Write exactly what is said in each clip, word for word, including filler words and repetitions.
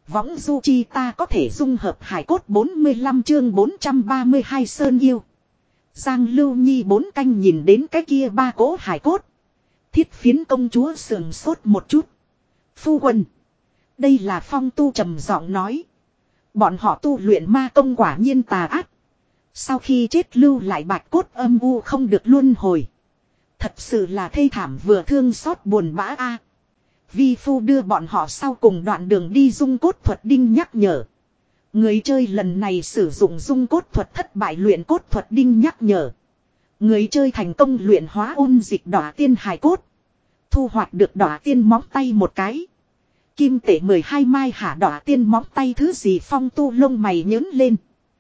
Võng du chi ta có thể dung hợp hải cốt bốn mươi lăm chương bốn trăm ba mươi hai Sơn Yêu. Giang Lưu Nhi bốn canh nhìn đến cái kia ba cỗ hải cốt. Thiết phiến công chúa sườn sốt một chút. Phu quân. Đây là Phong Tu trầm giọng nói. Bọn họ tu luyện ma công quả nhiên tà ác. Sau khi chết lưu lại bạch cốt âm u không được luân hồi. Thật sự là thê thảm vừa thương xót buồn bã a. Vi phu đưa bọn họ sau cùng đoạn đường đi dung cốt thuật đinh nhắc nhở. Người chơi lần này sử dụng dung cốt thuật thất bại luyện cốt thuật đinh nhắc nhở. Người chơi thành công luyện hóa ôn dịch đỏ tiên hài cốt. Thu hoạch được đỏ tiên móng tay một cái. Kim tệ mười hai mai hả đỏ tiên móng tay thứ gì Phong Tu lông mày nhớn lên.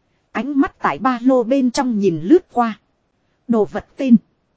Ánh mắt tại ba lô bên trong nhìn lướt qua. Đồ vật tên.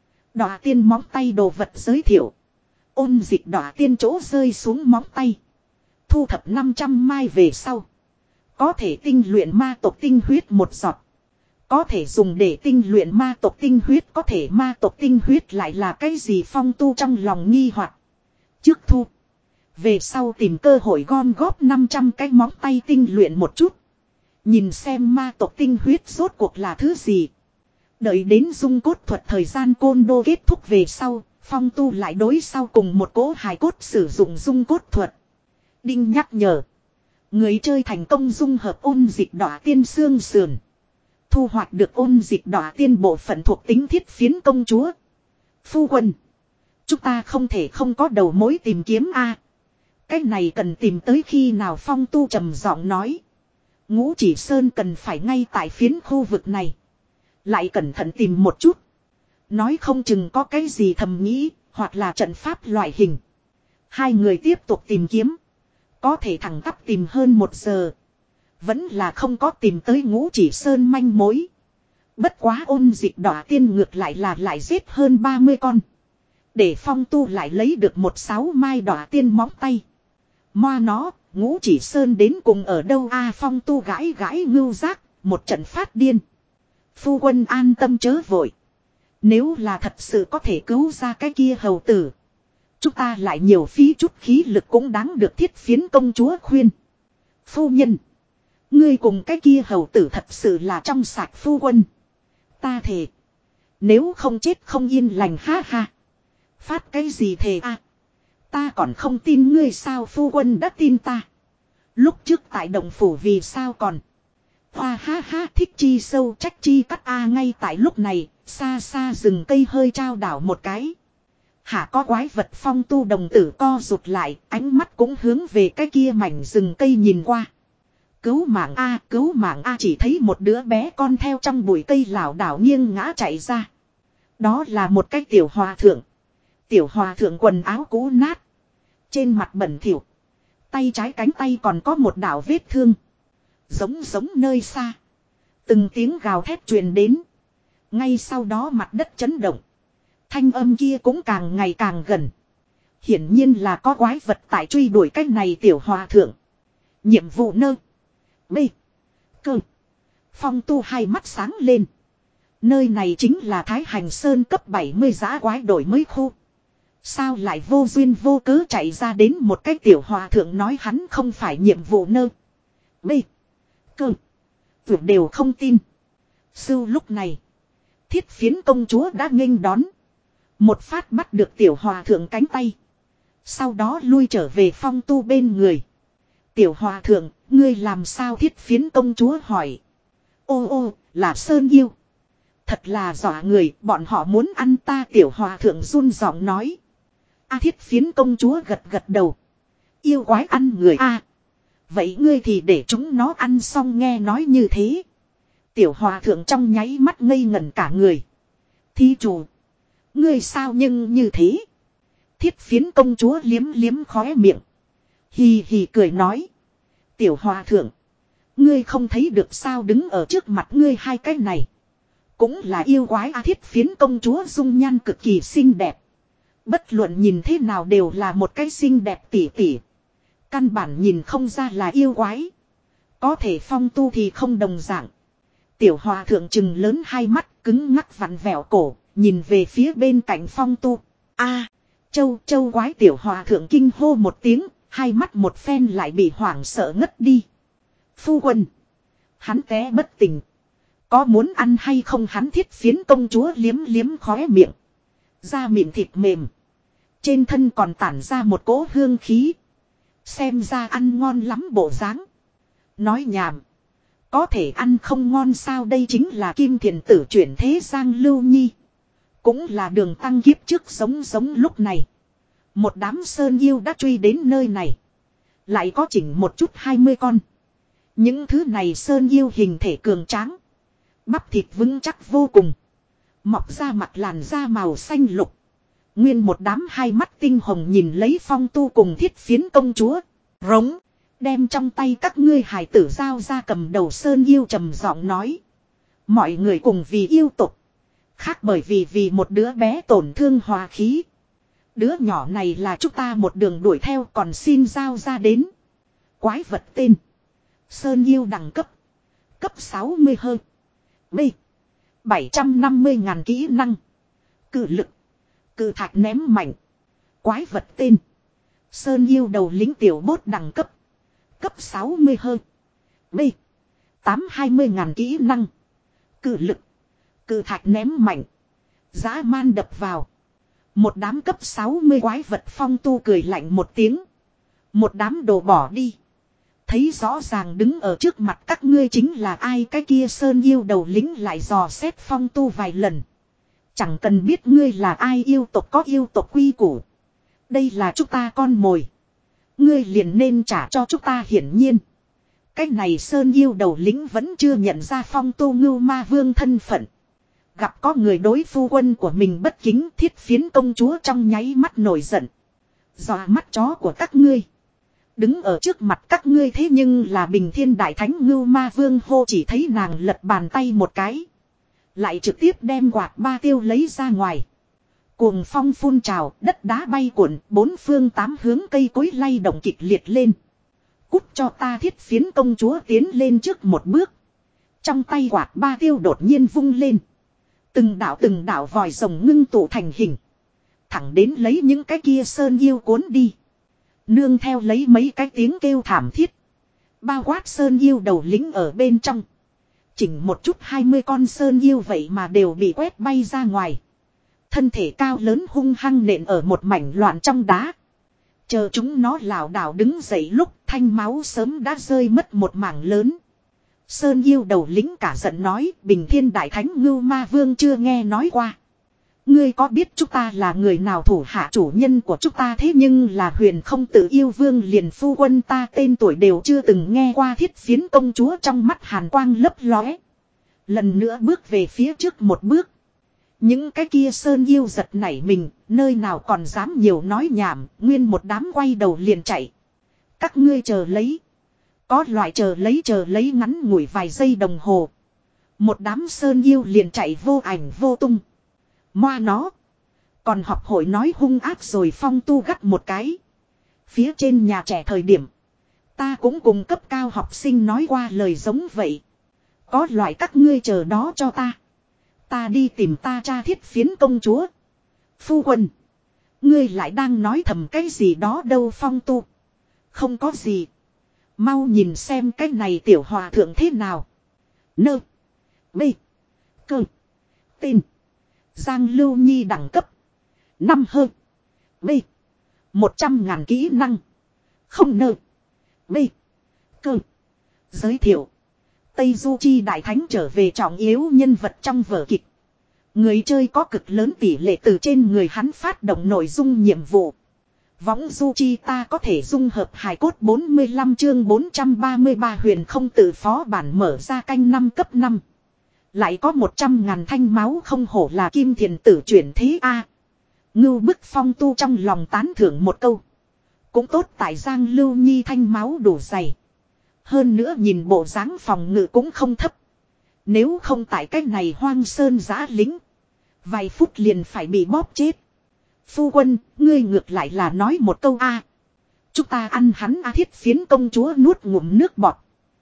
Đỏ tiên móng tay đồ vật giới thiệu. Ôn dịch đỏ tiên chỗ rơi xuống móng tay. Thu thập năm trăm mai về sau. Có thể tinh luyện ma tộc tinh huyết một giọt. Có thể dùng để tinh luyện ma tộc tinh huyết. Có thể ma tộc tinh huyết lại là cái gì Phong Tu trong lòng nghi hoặc. Trước thu. Về sau tìm cơ hội gom góp năm trăm cái móng tay tinh luyện một chút. Nhìn xem ma tộc tinh huyết rốt cuộc là thứ gì. Đợi đến dung cốt thuật thời gian côn đô kết thúc về sau. Phong Tu lại đối sau cùng một cỗ hài cốt sử dụng dung cốt thuật. Đinh nhắc nhở. Người chơi thành công dung hợp ôn dịch đỏ tiên xương sườn. Thu hoạch được ôn dịch đỏ tiên bộ phận thuộc tính thiết phiến công chúa. Phu quân. Chúng ta không thể không có đầu mối tìm kiếm a. Cái này cần tìm tới khi nào Phong Tu trầm giọng nói. Ngũ Chỉ Sơn cần phải ngay tại phiến khu vực này. Lại cẩn thận tìm một chút. Nói không chừng có cái gì thầm nghĩ, hoặc là trận pháp loại hình. Hai người tiếp tục tìm kiếm. Có thể thẳng tắp tìm hơn một giờ. Vẫn là không có tìm tới Ngũ Chỉ Sơn manh mối. Bất quá ôn dịch đỏ tiên ngược lại là lại giết hơn ba mươi con. Để Phong Tu lại lấy được một sáu mai đỏ tiên móng tay. Moa nó, Ngũ Chỉ Sơn đến cùng ở đâu a Phong Tu gãi gãi ngưu giác, một trận phát điên. Phu quân an tâm chớ vội. Nếu là thật sự có thể cứu ra cái kia hầu tử. Chúng ta lại nhiều phí chút khí lực cũng đáng được thiết phiến công chúa khuyên. Phu nhân. Ngươi cùng cái kia hầu tử thật sự là trong sạch phu quân. Ta thề. Nếu không chết không yên lành ha ha. Phát cái gì thề a? Ta còn không tin ngươi sao phu quân đã tin ta. Lúc trước tại động phủ vì sao còn. Hoa ha ha thích chi sâu trách chi cắt a ngay tại lúc này. Xa xa rừng cây hơi trao đảo một cái. Hả có quái vật Phong Tu đồng tử co rụt lại. Ánh mắt cũng hướng về cái kia mảnh rừng cây nhìn qua. Cứu mạng a cứu mạng a chỉ thấy một đứa bé con theo trong bụi cây lảo đảo nghiêng ngã chạy ra. Đó là một cái tiểu hòa thượng. Tiểu hòa thượng quần áo cũ nát. Trên mặt bẩn thỉu. Tay trái cánh tay còn có một đạo vết thương. Giống giống nơi xa. Từng tiếng gào thét truyền đến. Ngay sau đó mặt đất chấn động. Thanh âm kia cũng càng ngày càng gần. Hiển nhiên là có quái vật tại truy đuổi cái này tiểu hòa thượng. Nhiệm vụ nơ. B. Cơ. Phong Tu hai mắt sáng lên. Nơi này chính là Thái Hành Sơn cấp bảy mươi giã quái đổi mới khu. Sao lại vô duyên vô cớ chạy ra đến một cái tiểu hòa thượng nói hắn không phải nhiệm vụ nơ. B. Cơ. Tuyệt đều không tin. Sưu lúc này. Thiết phiến công chúa đã nghênh đón. Một phát bắt được tiểu hòa thượng cánh tay. Sau đó lui trở về Phong Tu bên người. Tiểu hòa thượng, ngươi làm sao thiết phiến công chúa hỏi. Ô ô, là Sơn Yêu. Thật là dọa người, bọn họ muốn ăn ta tiểu hòa thượng run giọng nói. A thiết phiến công chúa gật gật đầu. Yêu quái ăn người a. À, vậy ngươi thì để chúng nó ăn xong nghe nói như thế. Tiểu hòa thượng trong nháy mắt ngây ngẩn cả người. Thí chủ. Ngươi sao nhưng như thế. Thiết phiến công chúa liếm liếm khóe miệng. Hì hì cười nói. Tiểu hòa thượng. Ngươi không thấy được sao đứng ở trước mặt ngươi hai cái này. Cũng là yêu quái a thiết phiến công chúa dung nhan cực kỳ xinh đẹp. Bất luận nhìn thế nào đều là một cái xinh đẹp tỉ tỉ. Căn bản nhìn không ra là yêu quái. Có thể Phong Tu thì không đồng dạng. Tiểu hòa thượng trừng lớn hai mắt cứng ngắc vặn vẹo cổ. Nhìn về phía bên cạnh Phong Tu. A, châu châu quái tiểu hòa thượng kinh hô một tiếng. Hai mắt một phen lại bị hoảng sợ ngất đi. Phu quân. Hắn té bất tỉnh. Có muốn ăn hay không, hắn Thiết Phiến công chúa liếm liếm khóe miệng. Da mịn thịt mềm. Trên thân còn tản ra một cỗ hương khí. Xem ra ăn ngon lắm bộ dáng. Nói nhảm. Có thể ăn không ngon sao, đây chính là Kim Thiền Tử chuyển thế Giang Lưu Nhi. Cũng là Đường Tăng kiếp trước sống giống lúc này. Một đám sơn yêu đã truy đến nơi này. Lại có chỉnh một chút hai mươi con. Những thứ này sơn yêu hình thể cường tráng. Bắp thịt vững chắc vô cùng. Mọc ra mặt làn da màu xanh lục. Nguyên một đám hai mắt tinh hồng nhìn lấy Phong Tu cùng Thiết Phiến công chúa. Rống. Đem trong tay các ngươi hài tử giao ra, cầm đầu sơn yêu trầm giọng nói. Mọi người cùng vì yêu tục. Khác bởi vì vì một đứa bé tổn thương hòa khí. Đứa nhỏ này là chúng ta một đường đuổi theo, còn xin giao ra đến. Quái vật tên. Sơn yêu đẳng cấp. Cấp sáu mươi hơn. B. bảy trăm năm mươi ngàn kỹ năng. Cự lực. Cự thạch ném mạnh. Quái vật tên. Sơn yêu đầu lính tiểu bốt đẳng cấp. Cấp sáu mươi hơn. B. tám trăm hai mươi ngàn kỹ năng. Cự lực. Cự thạch ném mạnh. Dã man đập vào. Một đám cấp sáu mươi quái vật. Phong Tu cười lạnh một tiếng. Một đám đồ bỏ đi. Thấy rõ ràng đứng ở trước mặt các ngươi chính là ai, cái kia sơn yêu đầu lính lại dò xét Phong Tu vài lần. Chẳng cần biết ngươi là ai, yêu tộc có yêu tộc quy củ. Đây là chúng ta con mồi. Ngươi liền nên trả cho chúng ta, hiển nhiên. Cái này sơn yêu đầu lính vẫn chưa nhận ra Phong Tu Ngưu Ma Vương thân phận. Gặp có người đối phu quân của mình bất kính, Thiết Phiến công chúa trong nháy mắt nổi giận. Dọa mắt chó của các ngươi. Đứng ở trước mặt các ngươi thế nhưng là Bình Thiên Đại Thánh Ngưu Ma Vương hô, chỉ thấy nàng lật bàn tay một cái. Lại trực tiếp đem quạt ba tiêu lấy ra ngoài. Cuồng phong phun trào, đất đá bay cuộn, bốn phương tám hướng cây cối lay động kịch liệt lên. Cút cho ta, Thiết Phiến công chúa tiến lên trước một bước. Trong tay quạt ba tiêu đột nhiên vung lên. Từng đạo từng đạo vòi rồng ngưng tụ thành hình. Thẳng đến lấy những cái kia sơn yêu cuốn đi. Nương theo lấy mấy cái tiếng kêu thảm thiết. Bao quát sơn yêu đầu lính ở bên trong. Chỉnh một chút hai mươi con sơn yêu vậy mà đều bị quét bay ra ngoài. Thân thể cao lớn hung hăng nện ở một mảnh loạn trong đá. Chờ chúng nó lảo đảo đứng dậy lúc thanh máu sớm đã rơi mất một mảng lớn. Sơn yêu đầu lính cả giận nói, Bình Thiên Đại Thánh Ngưu Ma Vương chưa nghe nói qua. Ngươi có biết chúng ta là người nào, thủ hạ chủ nhân của chúng ta thế nhưng là Huyền Không Tử Yêu Vương, liền phu quân ta tên tuổi đều chưa từng nghe qua. Thiết Phiến công chúa trong mắt hàn quang lấp lóe. Lần nữa bước về phía trước một bước. Những cái kia sơn yêu giật nảy mình, nơi nào còn dám nhiều nói nhảm, nguyên một đám quay đầu liền chạy. Các ngươi chờ lấy. Có loại chờ lấy chờ lấy ngắn ngủi vài giây đồng hồ. Một đám sơn yêu liền chạy vô ảnh vô tung. Moa nó. Còn học hội nói hung ác rồi, Phong Tu gắt một cái. Phía trên nhà trẻ thời điểm. Ta cũng cùng cấp cao học sinh nói qua lời giống vậy. Có loại các ngươi chờ đó cho ta. Ta đi tìm ta cha Thiết Phiến công chúa. Phu quân. Ngươi lại đang nói thầm cái gì đó đâu. Phong Tu. Không có gì. Mau nhìn xem cái này tiểu hòa thượng thế nào. Nơ. B. Cơ. Tên. Giang Lưu Nhi đẳng cấp. Năm hơn. B. Một trăm ngàn kỹ năng. Không nơ. B. Cơ. Giới thiệu. Tây Du Chi Đại Thánh trở về trọng yếu nhân vật trong vở kịch. Người chơi có cực lớn tỷ lệ từ trên người hắn phát động nội dung nhiệm vụ. Võng Du Chi ta có thể dung hợp hài cốt. Bốn mươi lăm chương bốn trăm ba mươi ba Huyền Không Tử phó bản mở ra canh năm cấp năm. Lại có một trăm ngàn thanh máu, không hổ là Kim Thiền Tử chuyển thế a. Ngưu bức Phong Tu trong lòng tán thưởng một câu. Cũng tốt tại Giang Lưu Nhi thanh máu đủ dày. Hơn nữa nhìn bộ dáng phòng ngự cũng không thấp. Nếu không tại cách này hoang sơn giã lính. Vài phút liền phải bị bóp chết. Phu quân, ngươi ngược lại là nói một câu a. Chúng ta ăn hắn a. Thiết Phiến công chúa nuốt ngụm nước bọt.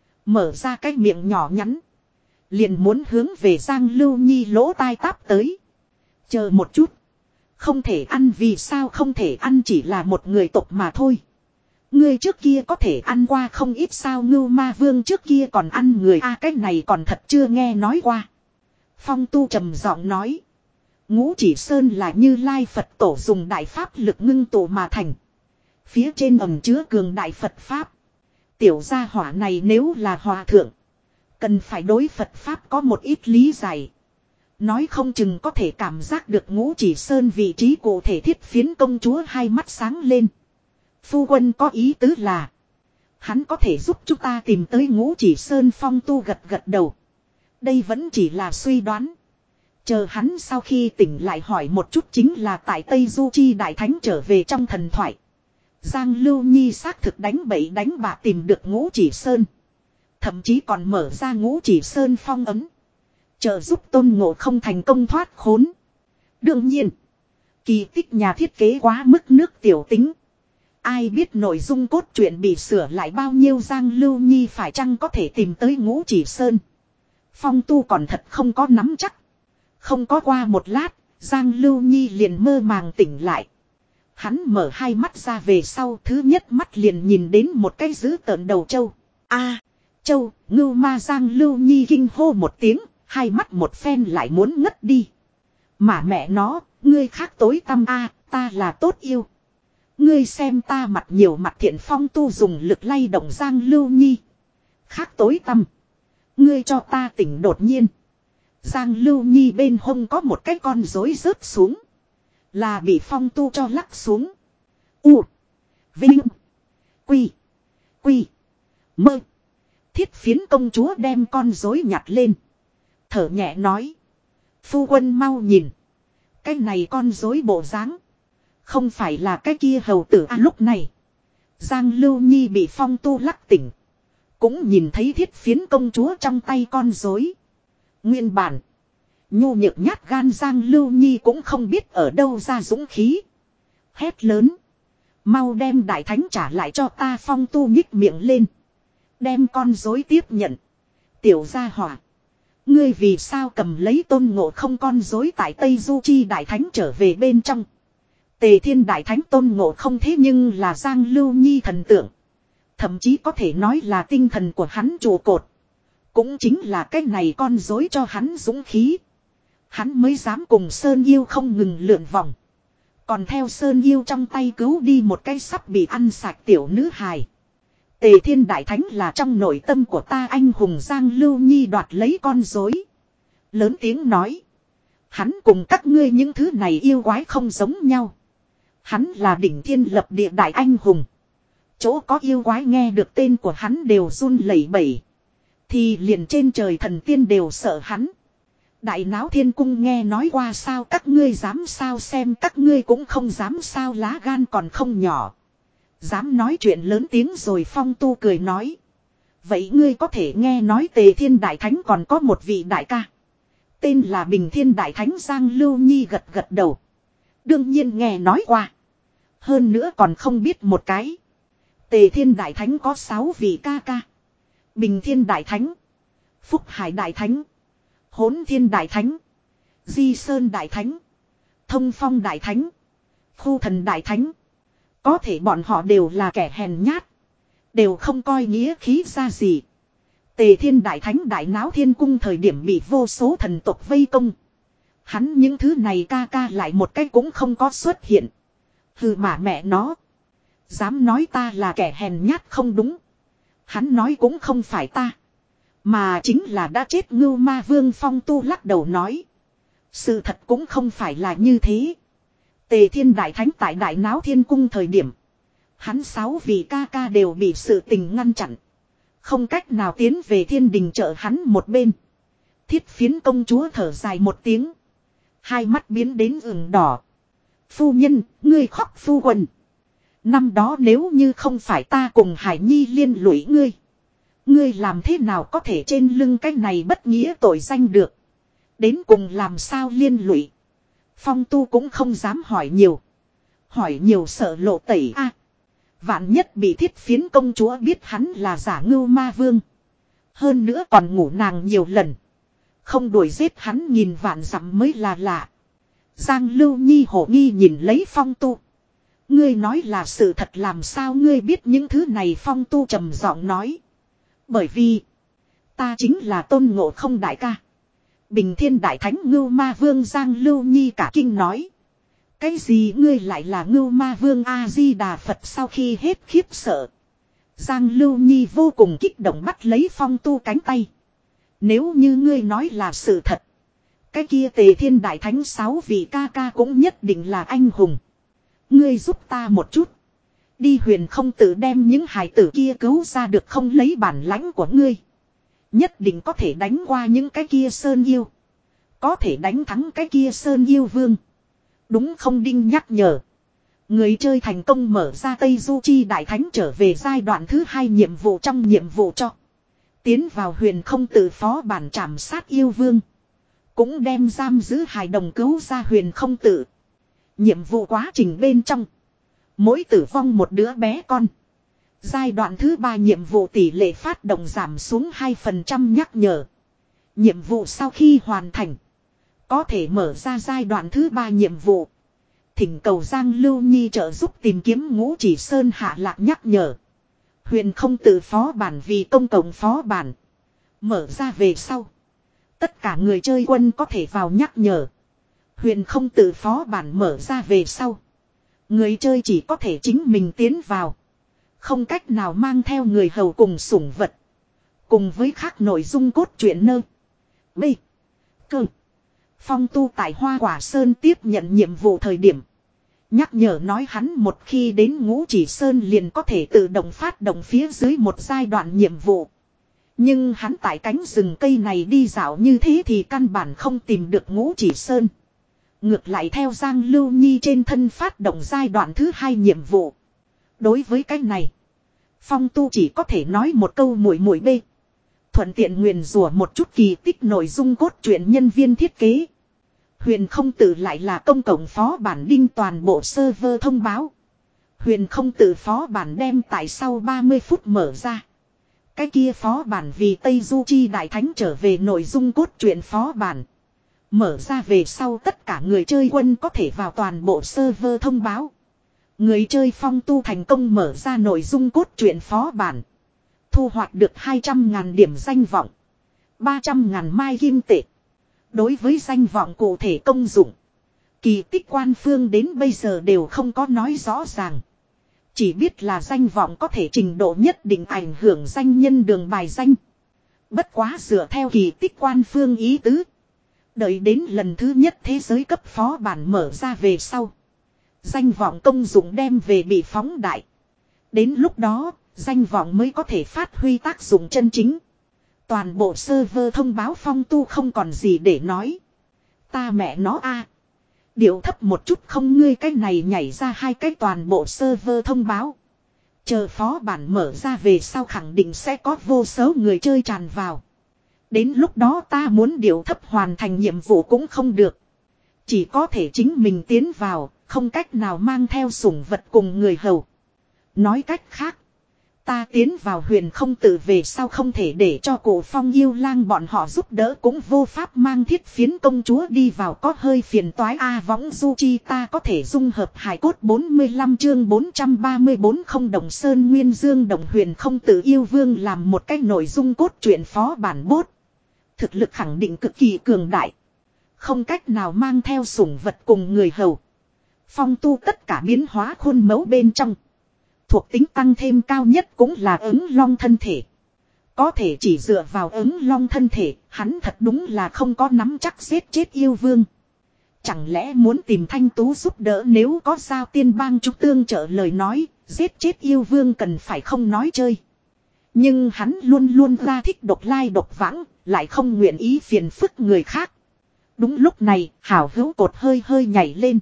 Mở ra cái miệng nhỏ nhắn. Liền muốn hướng về Giang Lưu Nhi lỗ tai táp tới. Chờ một chút. Không thể ăn, vì sao không thể ăn, chỉ là một người tộc mà thôi. Ngươi trước kia có thể ăn qua không ít sao, Ngưu Ma Vương trước kia còn ăn người a, à, cái này còn thật chưa nghe nói qua. Phong Tu trầm giọng nói. Ngũ Chỉ Sơn là Như Lai Phật Tổ dùng đại pháp lực ngưng tụ mà thành. Phía trên ẩn chứa cường đại Phật Pháp. Tiểu gia hỏa này nếu là hòa thượng. Cần phải đối Phật Pháp có một ít lý giải. Nói không chừng có thể cảm giác được Ngũ Chỉ Sơn vị trí cụ thể. Thiết Phiến công chúa hai mắt sáng lên. Phu quân có ý tứ là. Hắn có thể giúp chúng ta tìm tới Ngũ Chỉ Sơn. Phong Tu gật gật đầu. Đây vẫn chỉ là suy đoán. Chờ hắn sau khi tỉnh lại hỏi một chút chính là tại Tây Du Chi Đại Thánh trở về trong thần thoại. Giang Lưu Nhi xác thực đánh bậy đánh bạ tìm được Ngũ Chỉ Sơn. Thậm chí còn mở ra Ngũ Chỉ Sơn phong ấn. Trợ giúp Tôn Ngộ Không thành công thoát khốn. Đương nhiên. Kỳ tích nhà thiết kế quá mức nước tiểu tính. Ai biết nội dung cốt truyện bị sửa lại bao nhiêu. Giang Lưu Nhi phải chăng có thể tìm tới Ngũ Chỉ Sơn. Phong Tu còn thật không có nắm chắc. Không có qua một lát, Giang Lưu Nhi liền mơ màng tỉnh lại. Hắn mở hai mắt ra về sau, thứ nhất mắt liền nhìn đến một cái dữ tợn đầu trâu. A, trâu, Ngưu Ma. Giang Lưu Nhi kinh hô một tiếng, hai mắt một phen lại muốn ngất đi. Mà mẹ nó, ngươi khác tối tăm a, ta là tốt yêu. Ngươi xem ta mặt nhiều mặt thiện. Phong Tu dùng lực lay động Giang Lưu Nhi. Khác tối tăm. Ngươi cho ta tỉnh. Đột nhiên. Giang Lưu Nhi bên hông có một cái con rối rớt xuống. Là bị Phong Tu cho lắc xuống. U. Vinh. Quy. Quy. Mơ. Thiết Phiến công chúa đem con rối nhặt lên. Thở nhẹ nói. Phu quân mau nhìn. Cái này con rối bộ dáng. Không phải là cái kia hầu tử à, lúc này. Giang Lưu Nhi bị Phong Tu lắc tỉnh. Cũng nhìn thấy Thiết Phiến công chúa trong tay con rối. Nguyên bản. Nhu nhược nhát gan Giang Lưu Nhi cũng không biết ở đâu ra dũng khí. Hét lớn. Mau đem đại thánh trả lại cho ta. Phong Tu nhích miệng lên. Đem con rối tiếp nhận. Tiểu gia hỏa. Ngươi vì sao cầm lấy Tôn Ngộ Không con rối tại Tây Du Chi Đại Thánh trở về bên trong. Tề Thiên Đại Thánh Tôn Ngộ Không thế nhưng là Giang Lưu Nhi thần tượng. Thậm chí có thể nói là tinh thần của hắn trụ cột. Cũng chính là cái này con rối cho hắn dũng khí. Hắn mới dám cùng Sơn Yêu không ngừng lượn vòng. Còn theo Sơn Yêu trong tay cứu đi một cái sắp bị ăn sạch tiểu nữ hài. Tề Thiên Đại Thánh là trong nội tâm của ta anh hùng. Giang Lưu Nhi đoạt lấy con rối. Lớn tiếng nói. Hắn cùng các ngươi những thứ này yêu quái không giống nhau. Hắn là đỉnh thiên lập địa đại anh hùng. Chỗ có yêu quái nghe được tên của hắn đều run lẩy bẩy. Thì liền trên trời thần tiên đều sợ hắn. Đại Náo Thiên Cung nghe nói qua sao, các ngươi dám sao, xem các ngươi cũng không dám sao, lá gan còn không nhỏ. Dám nói chuyện lớn tiếng rồi. Phong Tu cười nói. Vậy ngươi có thể nghe nói Tề Thiên Đại Thánh còn có một vị đại ca. Tên là Bình Thiên Đại Thánh. Giang Lưu Nhi gật gật đầu. Đương nhiên nghe nói qua. Hơn nữa còn không biết một cái. Tề Thiên Đại Thánh có sáu vị ca ca. Bình Thiên Đại Thánh. Phúc Hải Đại Thánh. Hỗn Thiên Đại Thánh. Di Sơn Đại Thánh. Thông Phong Đại Thánh. Khu Thần Đại Thánh. Có thể bọn họ đều là kẻ hèn nhát. Đều không coi nghĩa khí ra gì. Tề Thiên Đại Thánh Đại Náo Thiên Cung thời điểm bị vô số thần tộc vây công. Hắn những thứ này ca ca lại một cái cũng không có xuất hiện. Hừ mà mẹ nó. Dám nói ta là kẻ hèn nhát không đúng. Hắn nói cũng không phải ta. Mà chính là đã chết Ngưu Ma Vương. Phong Tu lắc đầu nói. Sự thật cũng không phải là như thế. Tề Thiên Đại Thánh tại Đại Náo Thiên Cung thời điểm. Hắn sáu vị ca ca đều bị sự tình ngăn chặn. Không cách nào tiến về thiên đình trợ hắn một bên. Thiết Phiến công chúa thở dài một tiếng. Hai mắt biến đến ửng đỏ. Phu nhân, ngươi khóc phu quần. Năm đó nếu như không phải ta cùng Hải Nhi liên lụy ngươi. Ngươi làm thế nào có thể trên lưng cái này bất nghĩa tội danh được. Đến cùng làm sao liên lụy. Phong Tu cũng không dám hỏi nhiều. Hỏi nhiều sợ lộ tẩy a. À, vạn nhất bị Thiết Phiến công chúa biết hắn là giả Ngưu Ma Vương. Hơn nữa còn ngủ nàng nhiều lần. Không đuổi giết hắn nghìn vạn dặm mới là lạ. Giang Lưu Nhi hổ nghi nhìn lấy Phong Tu. Ngươi nói là sự thật làm sao ngươi biết những thứ này Phong Tu trầm giọng nói. Bởi vì. Ta chính là Tôn Ngộ Không đại ca. Bình Thiên Đại Thánh Ngưu Ma Vương Giang Lưu Nhi cả kinh nói. Cái gì ngươi lại là Ngưu Ma Vương A-di-đà Phật sau khi hết khiếp sợ. Giang Lưu Nhi vô cùng kích động bắt lấy Phong Tu cánh tay. Nếu như ngươi nói là sự thật. Cái kia Tề Thiên Đại Thánh sáu vị ca ca cũng nhất định là anh hùng. Ngươi giúp ta một chút. Đi Huyền Không Tử đem những hài tử kia cứu ra được không lấy bản lãnh của ngươi. Nhất định có thể đánh qua những cái kia sơn yêu. Có thể đánh thắng cái kia sơn yêu vương. Đúng không Đinh nhắc nhở. Người chơi thành công mở ra Tây Du Chi Đại Thánh trở về giai đoạn thứ hai nhiệm vụ trong nhiệm vụ cho. Tiến vào Huyền Không Tử phó bản trảm sát yêu vương. Cũng đem giam giữ hài đồng cứu ra Huyền Không Tử. Nhiệm vụ quá trình bên trong. Mỗi tử vong một đứa bé con. Giai đoạn thứ ba nhiệm vụ tỷ lệ phát động giảm xuống hai phần trăm nhắc nhở. Nhiệm vụ sau khi hoàn thành. Có thể mở ra giai đoạn thứ ba nhiệm vụ. Thỉnh cầu Giang Lưu Nhi trợ giúp tìm kiếm Ngũ Chỉ Sơn hạ lạc nhắc nhở. Huyền Không Tử phó bản vì công cộng phó bản. Mở ra về sau. Tất cả người chơi quân có thể vào nhắc nhở. Huyền Không Tử phó bản mở ra về sau. Người chơi chỉ có thể chính mình tiến vào. Không cách nào mang theo người hầu cùng sủng vật. Cùng với khác nội dung cốt truyện nơ. B. Cơ. Phong Tu tại Hoa Quả Sơn tiếp nhận nhiệm vụ thời điểm. Nhắc nhở nói hắn một khi đến Ngũ Chỉ Sơn liền có thể tự động phát động phía dưới một giai đoạn nhiệm vụ. Nhưng hắn tại cánh rừng cây này đi dạo như thế thì căn bản không tìm được Ngũ Chỉ Sơn. Ngược lại theo Giang Lưu Nhi trên thân phát động giai đoạn thứ hai nhiệm vụ. Đối với cái này, Phong Tu chỉ có thể nói một câu muội muội bê. Thuận tiện nguyền rủa một chút kỳ tích nội dung cốt truyện nhân viên thiết kế. Huyền Không Tử lại là công cộng phó bản đinh toàn bộ server thông báo. Huyền Không Tử phó bản đem tại sau ba mươi phút mở ra. Cái kia phó bản vì Tây Du Chi Đại Thánh trở về nội dung cốt truyện phó bản. Mở ra về sau tất cả người chơi quân có thể vào toàn bộ server thông báo. Người chơi Phong Tu thành công mở ra nội dung cốt truyện phó bản. Thu hoạch được hai trăm ngàn điểm danh vọng. ba trăm ngàn mai kim tệ. Đối với danh vọng cụ thể công dụng. Kỳ tích quan phương đến bây giờ đều không có nói rõ ràng. Chỉ biết là danh vọng có thể trình độ nhất định ảnh hưởng danh nhân đường bài danh. Bất quá dựa theo kỳ tích quan phương ý tứ. Đợi đến lần thứ nhất thế giới cấp phó bản mở ra về sau. Danh vọng công dụng đem về bị phóng đại. Đến lúc đó, danh vọng mới có thể phát huy tác dụng chân chính. Toàn bộ server thông báo Phong Tu không còn gì để nói. Ta mẹ nó a, điệu thấp một chút không ngươi cái này nhảy ra hai cái toàn bộ server thông báo. Chờ phó bản mở ra về sau khẳng định sẽ có vô số người chơi tràn vào. Đến lúc đó ta muốn điệu thấp hoàn thành nhiệm vụ cũng không được. Chỉ có thể chính mình tiến vào, không cách nào mang theo sủng vật cùng người hầu. Nói cách khác, ta tiến vào Huyền Không Tử về sau không thể để cho Cổ Phong yêu lang bọn họ giúp đỡ cũng vô pháp mang thiết phiến công chúa đi vào có hơi phiền toái a võng du chi ta có thể dung hợp hài cốt bốn mươi lăm chương bốn trăm ba mươi bốn không đồng sơn nguyên dương đồng Huyền Không Tử yêu vương làm một cái nội dung cốt truyện phó bản bốt. Thực lực khẳng định cực kỳ cường đại. Không cách nào mang theo sủng vật cùng người hầu. Phong Tu tất cả biến hóa khuôn mẫu bên trong. Thuộc tính tăng thêm cao nhất cũng là ứng long thân thể. Có thể chỉ dựa vào ứng long thân thể, hắn thật đúng là không có nắm chắc giết chết yêu vương. Chẳng lẽ muốn tìm Thanh Tú giúp đỡ nếu có sao tiên bang trúc tương trợ lời nói, giết chết yêu vương cần phải không nói chơi. Nhưng hắn luôn luôn ra thích độc lai độc vãng, lại không nguyện ý phiền phức người khác. Đúng lúc này, hảo hữu cột hơi hơi nhảy lên.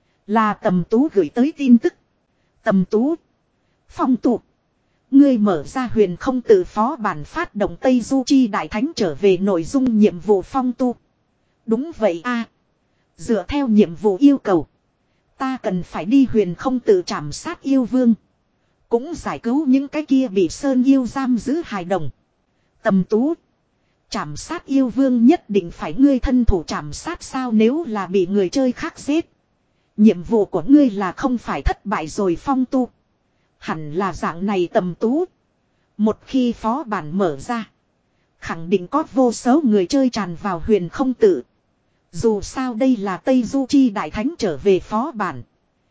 Là Tầm Tú gửi tới tin tức. Tầm Tú. Phong Tu. Ngươi mở ra Huyền Không Tử phó bản phát động Tây Du Chi Đại Thánh trở về nội dung nhiệm vụ Phong Tu. Đúng vậy a. Dựa theo nhiệm vụ yêu cầu. Ta cần phải đi Huyền Không Tử trảm sát yêu vương. Cũng giải cứu những cái kia bị sơn yêu giam giữ hài đồng. Tầm Tú. Trảm sát yêu vương nhất định phải ngươi thân thủ trảm sát sao nếu là bị người chơi khác giết. Nhiệm vụ của ngươi là không phải thất bại rồi Phong Tu. Hẳn là dạng này Tầm Tú. Một khi phó bản mở ra. Khẳng định có vô số người chơi tràn vào huyền không tự. Dù sao đây là Tây Du Chi Đại Thánh trở về phó bản.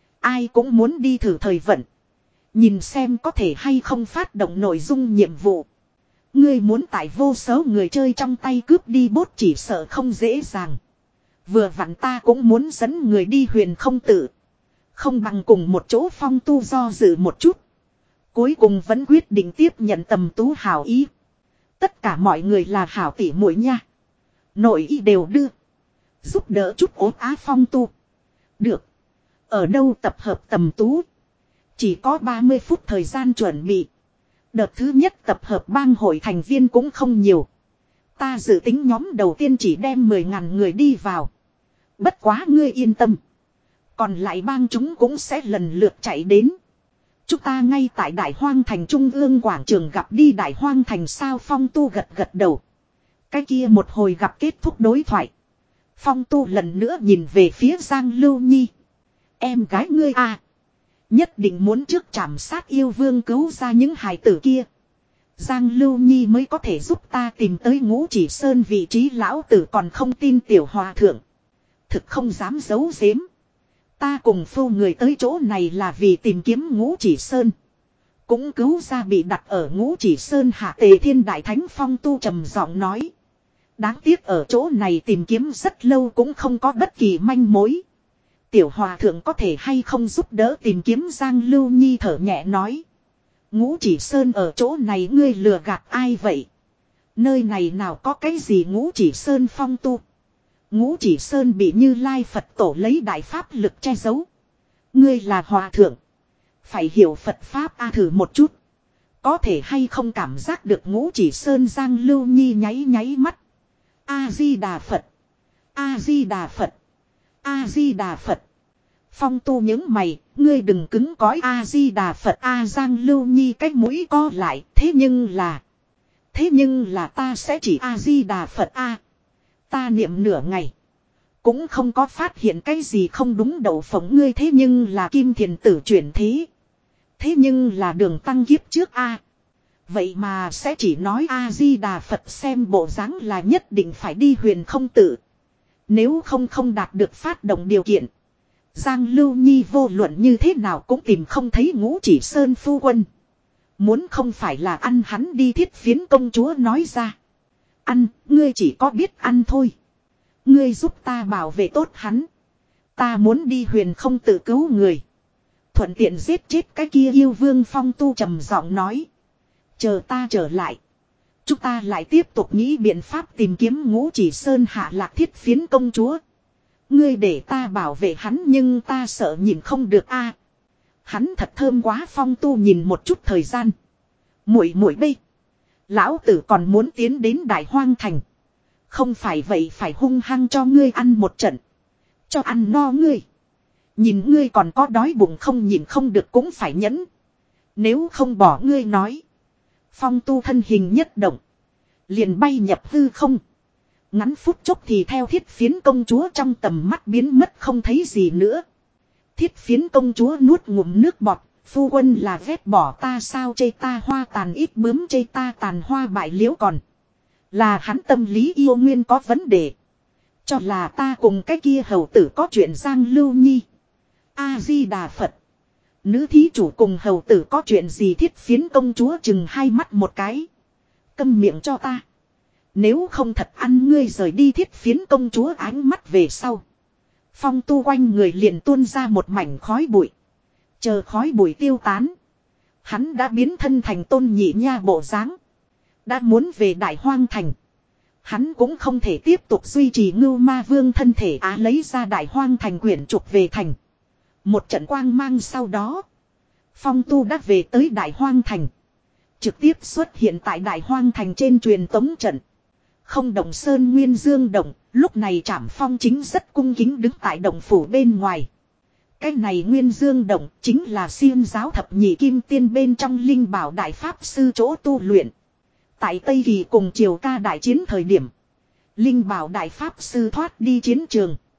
Ai cũng muốn đi thử thời vận. Nhìn xem có thể hay không phát động nội dung nhiệm vụ. Ngươi muốn tại vô số người chơi trong tay cướp đi bốt chỉ sợ không dễ dàng. Vừa vặn ta cũng muốn dẫn người đi huyền không tự. Không bằng cùng một chỗ Phong Tu do dự một chút. Cuối cùng vẫn quyết định tiếp nhận Tầm Tú hảo ý. Tất cả mọi người là hảo tỷ muội nha. Nội ý đều đưa. Giúp đỡ chút ốp á Phong Tu. Được. Ở đâu tập hợp Tầm Tú. Chỉ có ba mươi phút thời gian chuẩn bị. Đợt thứ nhất tập hợp bang hội thành viên cũng không nhiều. Ta dự tính nhóm đầu tiên chỉ đem mười ngàn người đi vào. Bất quá ngươi yên tâm. Còn lại bang chúng cũng sẽ lần lượt chạy đến. Chúng ta ngay tại Đại Hoang Thành Trung ương quảng trường gặp đi Đại Hoang Thành sao Phong Tu gật gật đầu. Cái kia một hồi gặp kết thúc đối thoại. Phong Tu lần nữa nhìn về phía Giang Lưu Nhi. Em gái ngươi à. Nhất định muốn trước chảm sát yêu vương cứu ra những hài tử kia. Giang Lưu Nhi mới có thể giúp ta tìm tới Ngũ Chỉ Sơn vị trí lão tử còn không tin tiểu hòa thượng. Thực không dám giấu giếm. Ta cùng phu người tới chỗ này là vì tìm kiếm Ngũ Chỉ Sơn. Cũng cứu ra bị đặt ở Ngũ Chỉ Sơn hạ Tề Thiên Đại Thánh Phong Tu trầm giọng nói. Đáng tiếc ở chỗ này tìm kiếm rất lâu cũng không có bất kỳ manh mối. Tiểu hòa thượng có thể hay không giúp đỡ tìm kiếm Giang Lưu Nhi thở nhẹ nói. Ngũ Chỉ Sơn ở chỗ này ngươi lừa gạt ai vậy? Nơi này nào có cái gì Ngũ Chỉ Sơn Phong Tu? Ngũ Chỉ Sơn bị Như Lai Phật tổ lấy đại pháp lực che giấu. Ngươi là hòa thượng. Phải hiểu Phật pháp a thử một chút. Có thể hay không cảm giác được Ngũ Chỉ Sơn Giang Lưu Nhi nháy nháy mắt. A-di-đà Phật. A-di-đà Phật. A-di-đà Phật. Phong Tu những mày, ngươi đừng cứng cõi A-di-đà Phật A Giang Lưu Nhi cách mũi co lại, thế nhưng là. Thế nhưng là ta sẽ chỉ A-di-đà Phật A. Ta niệm nửa ngày. Cũng không có phát hiện cái gì không đúng đậu phộng ngươi thế nhưng là Kim Thiền Tử chuyển thế. Thế nhưng là đường tăng kiếp trước A. Vậy mà sẽ chỉ nói A-di-đà Phật xem bộ dáng là nhất định phải đi huyền không tự. Nếu không không đạt được phát động điều kiện. Giang Lưu Nhi vô luận như thế nào cũng tìm không thấy Ngũ Chỉ Sơn phu quân. Muốn không phải là ăn hắn đi Thiết Phiến công chúa nói ra. Ăn, ngươi chỉ có biết ăn thôi. Ngươi giúp ta bảo vệ tốt hắn. Ta muốn đi huyền không tự cứu người. Thuận tiện giết chết cái kia yêu vương Phong Tu trầm giọng nói. Chờ ta trở lại. Chúng ta lại tiếp tục nghĩ biện pháp tìm kiếm Ngũ Chỉ Sơn hạ lạc Thiết Phiến công chúa. Ngươi để ta bảo vệ hắn nhưng ta sợ nhìn không được a. Hắn thật thơm quá Phong Tu nhìn một chút thời gian. Muội muội bây. Lão tử còn muốn tiến đến Đại Hoang Thành. Không phải vậy phải hung hăng cho ngươi ăn một trận. Cho ăn no ngươi. Nhìn ngươi còn có đói bụng không nhìn không được cũng phải nhẫn. Nếu không bỏ ngươi nói. Phong Tu thân hình nhất động. Liền bay nhập hư không. Ngắn phút chốc thì theo Thiết Phiến công chúa trong tầm mắt biến mất không thấy gì nữa. Thiết Phiến công chúa nuốt ngụm nước bọt. Phu quân là ghét bỏ ta sao chê ta hoa tàn ít bướm chê ta tàn hoa bại liễu còn. Là hắn tâm lý yêu nguyên có vấn đề. Cho là ta cùng cái kia hầu tử có chuyện Giang Lưu Nhi. A-di-đà Phật. Nữ thí chủ cùng hầu tử có chuyện gì Thiết Phiến công chúa chừng hai mắt một cái. Câm miệng cho ta. Nếu không thật ăn ngươi rời đi Thiết Phiến công chúa ánh mắt về sau. Phong Tu quanh người liền tuôn ra một mảnh khói bụi. Chờ khói bụi tiêu tán. Hắn đã biến thân thành Tôn Nhị Nha bộ dáng. Đã muốn về Đại Hoang Thành. Hắn cũng không thể tiếp tục duy trì Ngưu Ma Vương thân thể á lấy ra Đại Hoang Thành quyển trục về thành. Một trận quang mang sau đó. Phong Tu đã về tới Đại Hoang Thành. Trực tiếp xuất hiện tại Đại Hoang Thành trên truyền tống trận. Không động sơn nguyên dương động, lúc này Trảm Phong chính rất cung kính đứng tại động phủ bên ngoài. Cái này nguyên dương động chính là Xiêm giáo thập nhị kim tiên bên trong linh bảo đại pháp sư chỗ tu luyện. Tại Tây Kỳ cùng Triều Ca đại chiến thời điểm. Linh bảo đại pháp sư thoát đi chiến trường.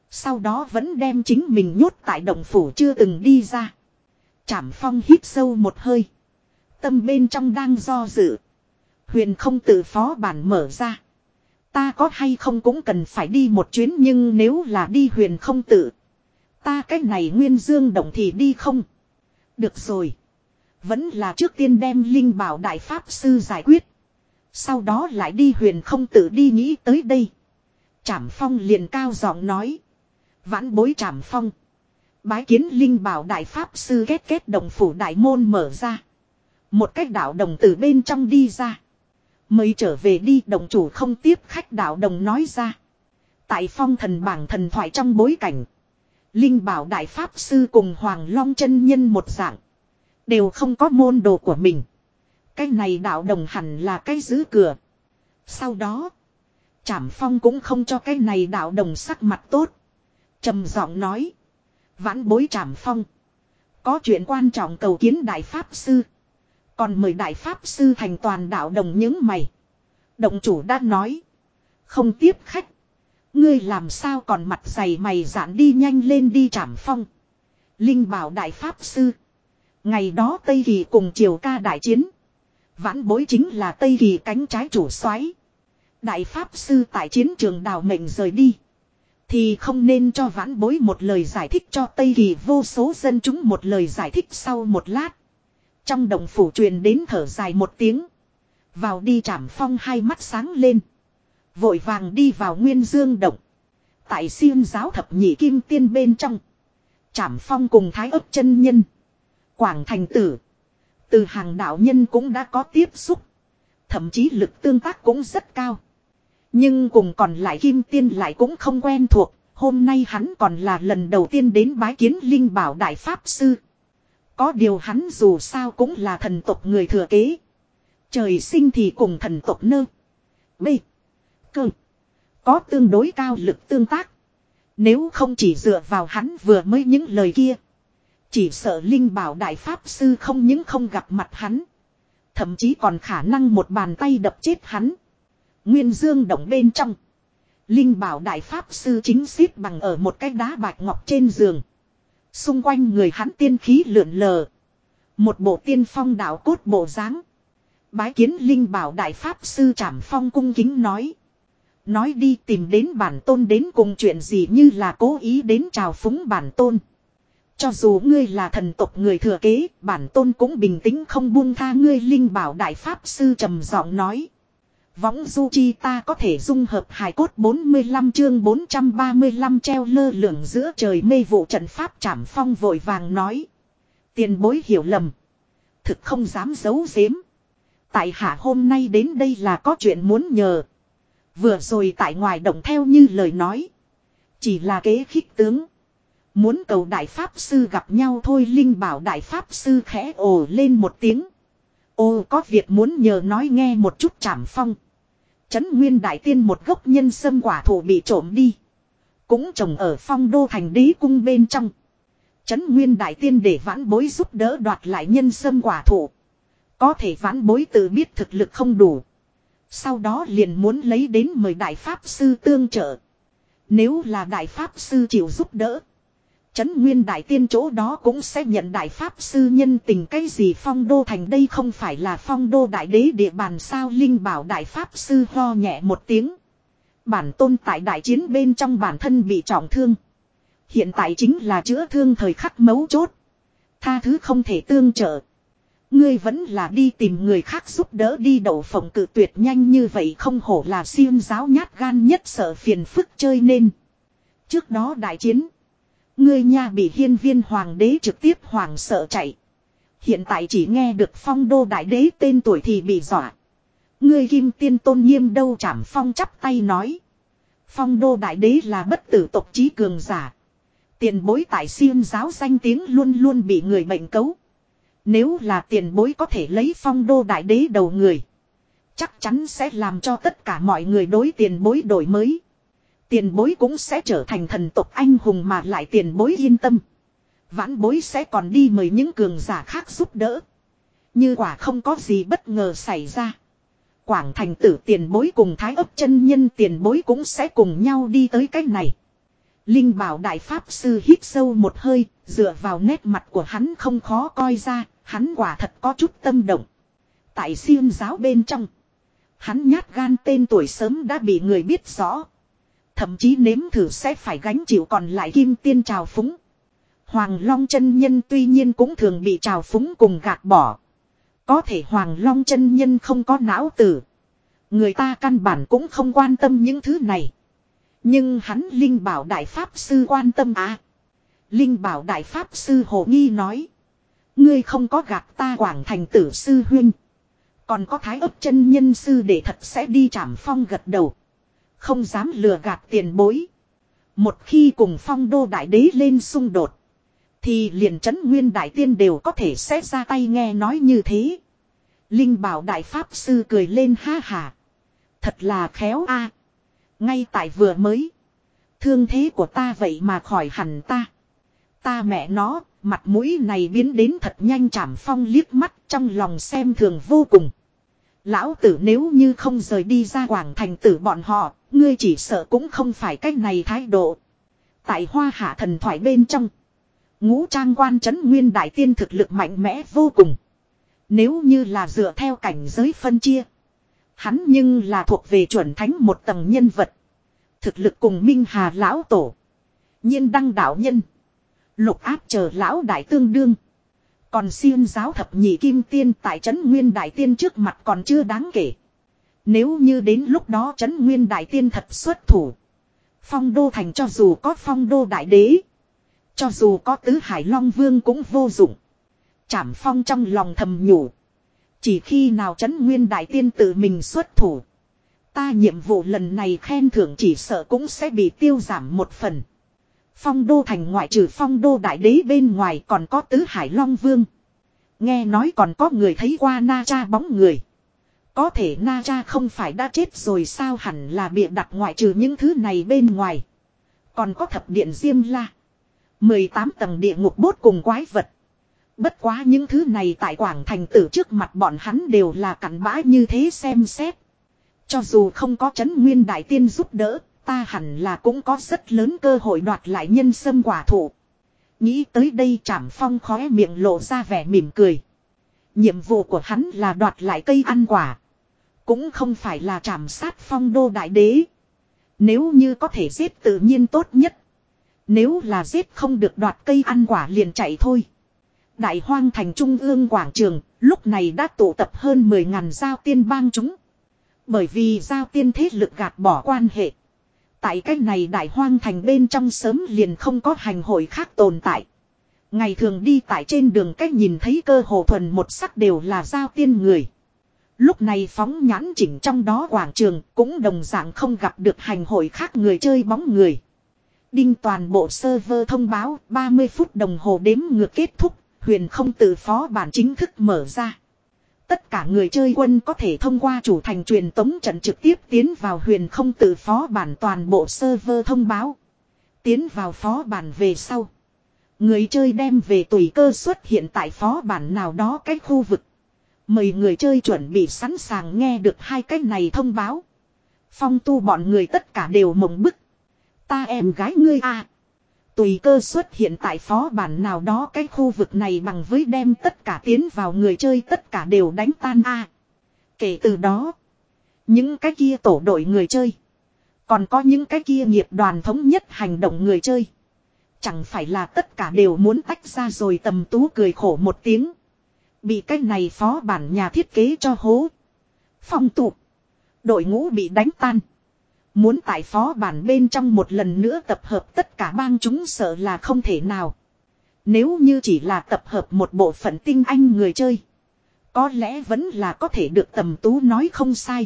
Sau đó vẫn đem chính mình nhốt tại động phủ chưa từng đi ra. Trảm Phong hít sâu một hơi. Tâm bên trong đang do dự. Huyền không tự phó bản mở ra. Ta có hay không cũng cần phải đi một chuyến, nhưng nếu là đi huyền không tự. Ta cái này Nguyên Dương động thì đi không? Được rồi. Vẫn là trước tiên đem Linh Bảo Đại Pháp Sư giải quyết. Sau đó lại đi huyền không tự đi, nghĩ tới đây. Trảm Phong liền cao giọng nói. Vãn bối Trảm Phong. Bái kiến Linh Bảo Đại Pháp Sư. Kết kết động phủ đại môn mở ra. Một cách đạo đồng từ bên trong đi ra. Mới trở về đi, động chủ không tiếp khách, đạo đồng nói ra. Tại phong thần bảng thần thoại trong bối cảnh. Linh Bảo Đại Pháp Sư cùng Hoàng Long chân nhân một dạng. Đều không có môn đồ của mình. Cái này đạo đồng hẳn là cái giữ cửa. Sau đó. Trảm Phong cũng không cho cái này đạo đồng sắc mặt tốt. Trầm giọng nói. Vãn bối Trảm Phong. Có chuyện quan trọng cầu kiến Đại Pháp Sư. Còn mời Đại Pháp Sư thành toàn, đạo đồng những mày. Động chủ đã nói. Không tiếp khách. Ngươi làm sao còn mặt dày mày dạn, đi nhanh lên đi Trảm Phong. Linh Bảo Đại Pháp Sư. Ngày đó Tây Kỳ cùng Triều Ca đại chiến. Vãn bối chính là Tây Kỳ cánh trái chủ soái. Đại Pháp Sư tại chiến trường đào mệnh rời đi. Thì không nên cho vãn bối một lời giải thích, cho Tây Kỳ vô số dân chúng một lời giải thích. Sau một lát. Trong động phủ truyền đến thở dài một tiếng. Vào đi Trảm Phong hai mắt sáng lên. Vội vàng đi vào Nguyên Dương động. Tại Xiêm giáo thập nhị kim tiên bên trong. Trảm Phong cùng Thái Ấp chân nhân. Quảng Thành Tử. Từ hàng đạo nhân cũng đã có tiếp xúc. Thậm chí lực tương tác cũng rất cao. Nhưng cùng còn lại kim tiên lại cũng không quen thuộc. Hôm nay hắn còn là lần đầu tiên đến bái kiến Linh Bảo Đại Pháp Sư. Có điều hắn dù sao cũng là thần tộc người thừa kế. Trời sinh thì cùng thần tộc nơ. B. Cơ. Có tương đối cao lực tương tác. Nếu không chỉ dựa vào hắn vừa mới những lời kia. Chỉ sợ Linh Bảo Đại Pháp Sư không những không gặp mặt hắn. Thậm chí còn khả năng một bàn tay đập chết hắn. Nguyên Dương động bên trong. Linh Bảo Đại Pháp Sư chính xếp bằng ở một cái đá bạch ngọc trên giường. Xung quanh người hắn tiên khí lượn lờ. Một bộ tiên phong đạo cốt bộ dáng. Bái kiến Linh Bảo Đại Pháp Sư. Trảm Phong cung kính nói. Nói đi, tìm đến bản tôn đến cùng chuyện gì, như là cố ý đến trào phúng bản tôn. Cho dù ngươi là thần tộc người thừa kế, bản tôn cũng bình tĩnh không buông tha ngươi. Linh Bảo Đại Pháp Sư trầm giọng nói. Võng du chi ta có thể dung hợp hài cốt. Bốn mươi lăm chương bốn trăm ba mươi lăm treo lơ lửng giữa trời mê vụ trận pháp. Trảm Phong vội vàng nói. Tiền bối hiểu lầm. Thực không dám giấu giếm. Tại hạ hôm nay đến đây là có chuyện muốn nhờ. Vừa rồi tại ngoài động theo như lời nói. Chỉ là kế khích tướng. Muốn cầu Đại Pháp Sư gặp nhau thôi. Linh Bảo Đại Pháp Sư khẽ ồ lên một tiếng. Ô, có việc muốn nhờ, nói nghe một chút. Trảm Phong. Trấn Nguyên Đại Tiên một gốc nhân sâm quả thụ bị trộm đi. Cũng trồng ở Phong Đô thành Đế cung bên trong. Trấn Nguyên Đại Tiên để vãn bối giúp đỡ đoạt lại nhân sâm quả thụ. Có thể vãn bối tự biết thực lực không đủ. Sau đó liền muốn lấy đến mời Đại Pháp Sư tương trợ. Nếu là Đại Pháp Sư chịu giúp đỡ, Trấn Nguyên Đại Tiên chỗ đó cũng sẽ nhận Đại Pháp Sư nhân tình. Cái gì Phong Đô thành, đây không phải là Phong Đô Đại Đế địa bàn sao? Linh Bảo Đại Pháp Sư ho nhẹ một tiếng. Bản tôn tại đại chiến bên trong bản thân bị trọng thương. Hiện tại chính là chữa thương thời khắc mấu chốt. Tha thứ không thể tương trợ. Ngươi vẫn là đi tìm người khác giúp đỡ đi. Đậu Phộng cự tuyệt nhanh như vậy, không hổ là Xiêm giáo nhát gan nhất sợ phiền phức chơi nên. Trước đó đại chiến, ngươi nha bị Hiên Viên Hoàng đế trực tiếp hoàng sợ chạy. Hiện tại chỉ nghe được Phong Đô Đại Đế tên tuổi thì bị dọa. Ngươi Kim Tiên tôn nghiêm đâu? Trảm Phong chắp tay nói. Phong Đô Đại Đế là bất tử tộc chí cường giả. Tiền bối tại Xiêm giáo danh tiếng luôn luôn bị người bệnh cấu. Nếu là tiền bối có thể lấy Phong Đô Đại Đế đầu người, chắc chắn sẽ làm cho tất cả mọi người đối tiền bối đổi mới. Tiền bối cũng sẽ trở thành thần tộc anh hùng, mà lại tiền bối yên tâm. Vãn bối sẽ còn đi mời những cường giả khác giúp đỡ. Như quả không có gì bất ngờ xảy ra, Quảng Thành Tử tiền bối cùng Thái Ấp chân nhân tiền bối cũng sẽ cùng nhau đi tới cách này. Linh Bảo Đại Pháp Sư hít sâu một hơi, dựa vào nét mặt của hắn không khó coi ra, hắn quả thật có chút tâm động. Tại Xiêm giáo bên trong, hắn nhát gan tên tuổi sớm đã bị người biết rõ. Thậm chí nếm thử sẽ phải gánh chịu còn lại kim tiên trào phúng. Hoàng Long chân nhân tuy nhiên cũng thường bị trào phúng cùng gạt bỏ. Có thể Hoàng Long chân nhân không có não tử. Người ta căn bản cũng không quan tâm những thứ này. Nhưng hắn Linh Bảo Đại Pháp Sư quan tâm à. Linh Bảo Đại Pháp Sư hồ nghi nói. Ngươi không có gạt ta Quảng Thành Tử Sư huynh. Còn có Thái Ấp chân nhân sư để thật sẽ đi Trảm Phong gật đầu. Không dám lừa gạt tiền bối. Một khi cùng Phong Đô Đại Đế lên xung đột. Thì liền Trấn Nguyên Đại Tiên đều có thể xét ra tay nghe nói như thế. Linh Bảo Đại Pháp Sư cười lên ha hà. Thật là khéo a. Ngay tại vừa mới. Thương thế của ta vậy mà khỏi hẳn ta. Ta mẹ nó, mặt mũi này biến đến thật nhanh. Trảm Phong liếc mắt trong lòng xem thường vô cùng. Lão tử nếu như không rời đi ra Quảng Thành Tử bọn họ, ngươi chỉ sợ cũng không phải cách này thái độ. Tại Hoa Hạ thần thoại bên trong, Ngũ Trang Quan Trấn Nguyên Đại Tiên thực lực mạnh mẽ vô cùng. Nếu như là dựa theo cảnh giới phân chia, hắn nhưng là thuộc về chuẩn thánh một tầng nhân vật. Thực lực cùng Minh Hà Lão Tổ, Nhiên Đăng Đạo Nhân, Lục Áp chờ Lão Đại tương đương. Còn Xiêm giáo thập nhị kim tiên tại Trấn Nguyên Đại Tiên trước mặt còn chưa đáng kể. Nếu như đến lúc đó Trấn Nguyên Đại Tiên thật xuất thủ, Phong Đô Thành cho dù có Phong Đô Đại Đế, cho dù có Tứ Hải Long Vương cũng vô dụng. Trảm Phong trong lòng thầm nhủ. Chỉ khi nào Trấn Nguyên Đại Tiên tự mình xuất thủ, ta nhiệm vụ lần này khen thưởng chỉ sợ cũng sẽ bị tiêu giảm một phần. Phong Đô Thành ngoại trừ Phong Đô Đại Đế bên ngoài còn có Tứ Hải Long Vương. Nghe nói còn có người thấy qua Na Cha bóng người. Có thể Na Cha không phải đã chết rồi sao, hẳn là bịa đặt. Ngoại trừ những thứ này bên ngoài, còn có thập điện Diêm La, mười tám tầng địa ngục bốt cùng quái vật. Bất quá những thứ này tại Quảng Thành Tử trước mặt bọn hắn đều là cặn bã như thế xem xét. Cho dù không có Trấn Nguyên Đại Tiên giúp đỡ, ta hẳn là cũng có rất lớn cơ hội đoạt lại nhân sâm quả thụ. Nghĩ tới đây Trảm Phong khóe miệng lộ ra vẻ mỉm cười. Nhiệm vụ của hắn là đoạt lại cây ăn quả, cũng không phải là trảm sát Phong Đô Đại Đế. Nếu như có thể giết tự nhiên tốt nhất. Nếu là giết không được đoạt cây ăn quả liền chạy thôi. Đại Hoang Thành trung ương quảng trường, lúc này đã tụ tập hơn mười ngàn giao tiên bang chúng. Bởi vì giao tiên thế lực gạt bỏ quan hệ, tại cách này Đại Hoang Thành bên trong sớm liền không có hành hội khác tồn tại. Ngày thường đi tại trên đường cách nhìn thấy cơ hồ thuần một sắc đều là giao tiên người. Lúc này phóng nhãn chỉnh trong đó quảng trường cũng đồng dạng không gặp được hành hội khác người chơi bóng người. Đinh toàn bộ server thông báo ba mươi phút đồng hồ đếm ngược kết thúc, huyền không tự phó bản chính thức mở ra. Tất cả người chơi quân có thể thông qua chủ thành truyền tống trận trực tiếp tiến vào huyền không tự phó bản. Toàn bộ server thông báo. Tiến vào phó bản về sau, người chơi đem về tùy cơ xuất hiện tại phó bản nào đó cái khu vực. Mời người chơi chuẩn bị sẵn sàng nghe được hai cái này thông báo. Phong tu bọn người tất cả đều mộng bức. Ta em gái ngươi à. Tùy cơ xuất hiện tại phó bản nào đó cái khu vực này bằng với đem tất cả tiến vào người chơi tất cả đều đánh tan a. À. Kể từ đó, những cái kia tổ đội người chơi, còn có những cái kia nghiệp đoàn thống nhất hành động người chơi, chẳng phải là tất cả đều muốn tách ra rồi. Tầm Tú cười khổ một tiếng. Bị cái này phó bản nhà thiết kế cho hố. Phong tụ. Đội ngũ bị đánh tan. Muốn tại phó bản bên trong một lần nữa tập hợp tất cả bang chúng sợ là không thể nào. Nếu như chỉ là tập hợp một bộ phận tinh anh người chơi, có lẽ vẫn là có thể được Tầm Tú nói không sai.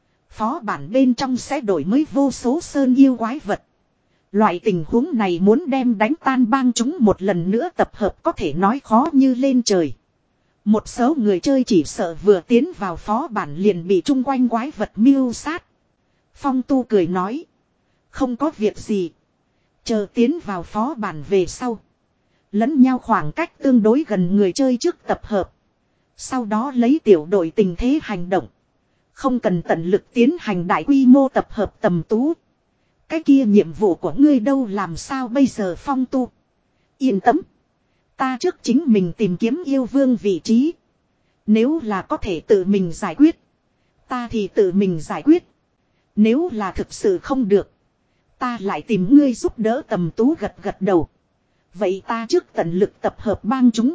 Phó bản bên trong sẽ đổi mới vô số sơn yêu quái vật. Loại tình huống này muốn đem đánh tan bang chúng một lần nữa tập hợp có thể nói khó như lên trời. Một số người chơi chỉ sợ vừa tiến vào phó bản liền bị chung quanh quái vật mưu sát. Phong tu cười nói. Không có việc gì. Chờ tiến vào phó bản về sau, lẫn nhau khoảng cách tương đối gần người chơi trước tập hợp. Sau đó lấy tiểu đội tình thế hành động. Không cần tận lực tiến hành đại quy mô tập hợp. Tầm Tú, Cái kia nhiệm vụ của ngươi đâu làm sao bây giờ Phong Tu? Yên tâm. Ta trước chính mình tìm kiếm yêu vương vị trí. Nếu là có thể tự mình giải quyết. Ta thì tự mình giải quyết. Nếu là thực sự không được. Ta lại tìm ngươi giúp đỡ Tầm Tú gật gật đầu. Vậy ta trước tận lực tập hợp bang chúng.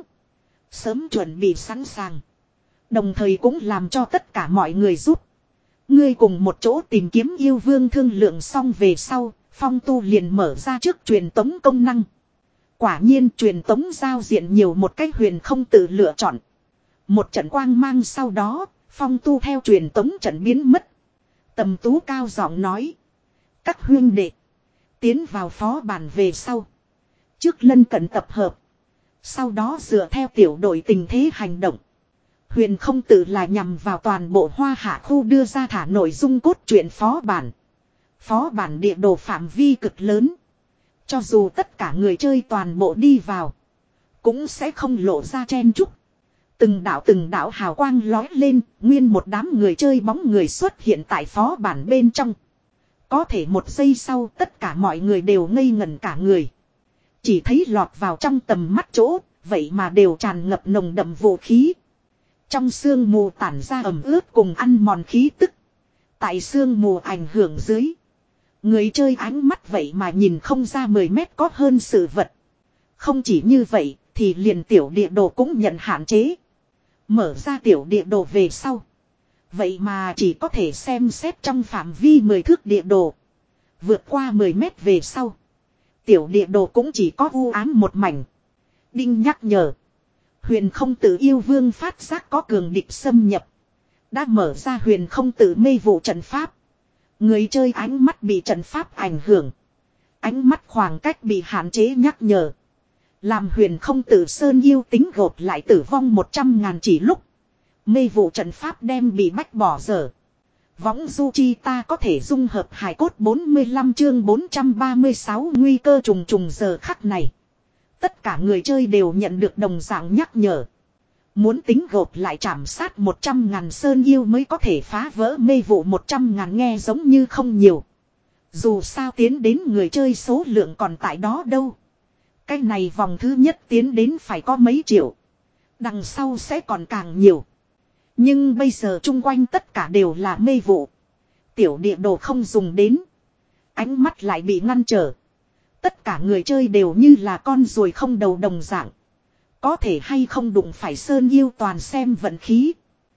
Sớm chuẩn bị sẵn sàng. Đồng thời cũng làm cho tất cả mọi người giúp. Ngươi cùng một chỗ tìm kiếm yêu vương thương lượng xong về sau. Phong Tu liền mở ra trước truyền tống công năng. Quả nhiên truyền tống giao diện nhiều một cách huyền không tự lựa chọn. Một trận quang mang sau đó. Phong Tu theo truyền tống trận biến mất. Tầm Tú cao giọng nói. Các huynh đệ. Tiến vào phó bản về sau. Trước lân cận tập hợp. Sau đó dựa theo tiểu đội tình thế hành động. Huyền không tự là nhằm vào toàn bộ Hoa Hạ khu đưa ra thả nội dung cốt truyện phó bản. Phó bản địa đồ phạm vi cực lớn. Cho dù tất cả người chơi toàn bộ đi vào. Cũng sẽ không lộ ra chen chúc. Từng đảo từng đảo hào quang lói lên. Nguyên một đám người chơi bóng người xuất hiện tại phó bản bên trong. Có thể một giây sau tất cả mọi người đều ngây ngẩn cả người. Chỉ thấy lọt vào trong tầm mắt chỗ. Vậy mà đều tràn ngập nồng đậm vũ khí. Trong sương mù tản ra ẩm ướt cùng ăn mòn khí tức. Tại sương mù ảnh hưởng dưới. Người chơi ánh mắt vậy mà nhìn không ra mười mét có hơn sự vật. Không chỉ như vậy thì liền tiểu địa đồ cũng nhận hạn chế. Mở ra tiểu địa đồ về sau. Vậy mà chỉ có thể xem xét trong phạm vi mười thước địa đồ. Vượt qua mười mét về sau. Tiểu địa đồ cũng chỉ có u ám một mảnh. Đinh nhắc nhở. Huyền không tự yêu vương phát giác có cường địch xâm nhập. Đã mở ra huyền không tự mê vụ trận pháp. Người chơi ánh mắt bị trận pháp ảnh hưởng. Ánh mắt khoảng cách bị hạn chế nhắc nhở. Làm huyền không tự sơn yêu tính gột lại tử vong một trăm ngàn chỉ lúc. Mê vụ trận pháp đem bị bách bỏ dở. Võng du chi ta có thể dung hợp hài cốt bốn mươi lăm chương bốn trăm ba mươi sáu nguy cơ trùng trùng giờ khắc này. Tất cả người chơi đều nhận được đồng dạng nhắc nhở. Muốn tính gộp lại trảm sát một trăm ngàn sơn yêu mới có thể phá vỡ mê vụ một trăm ngàn nghe giống như không nhiều. Dù sao tiến đến người chơi số lượng còn tại đó đâu. Cái này vòng thứ nhất tiến đến phải có mấy triệu. Đằng sau sẽ còn càng nhiều. Nhưng bây giờ chung quanh tất cả đều là mê vụ. Tiểu địa đồ không dùng đến. Ánh mắt lại bị ngăn trở. Tất cả người chơi đều như là con ruồi không đầu đồng dạng. Có thể hay không đụng phải sơn yêu toàn xem vận khí.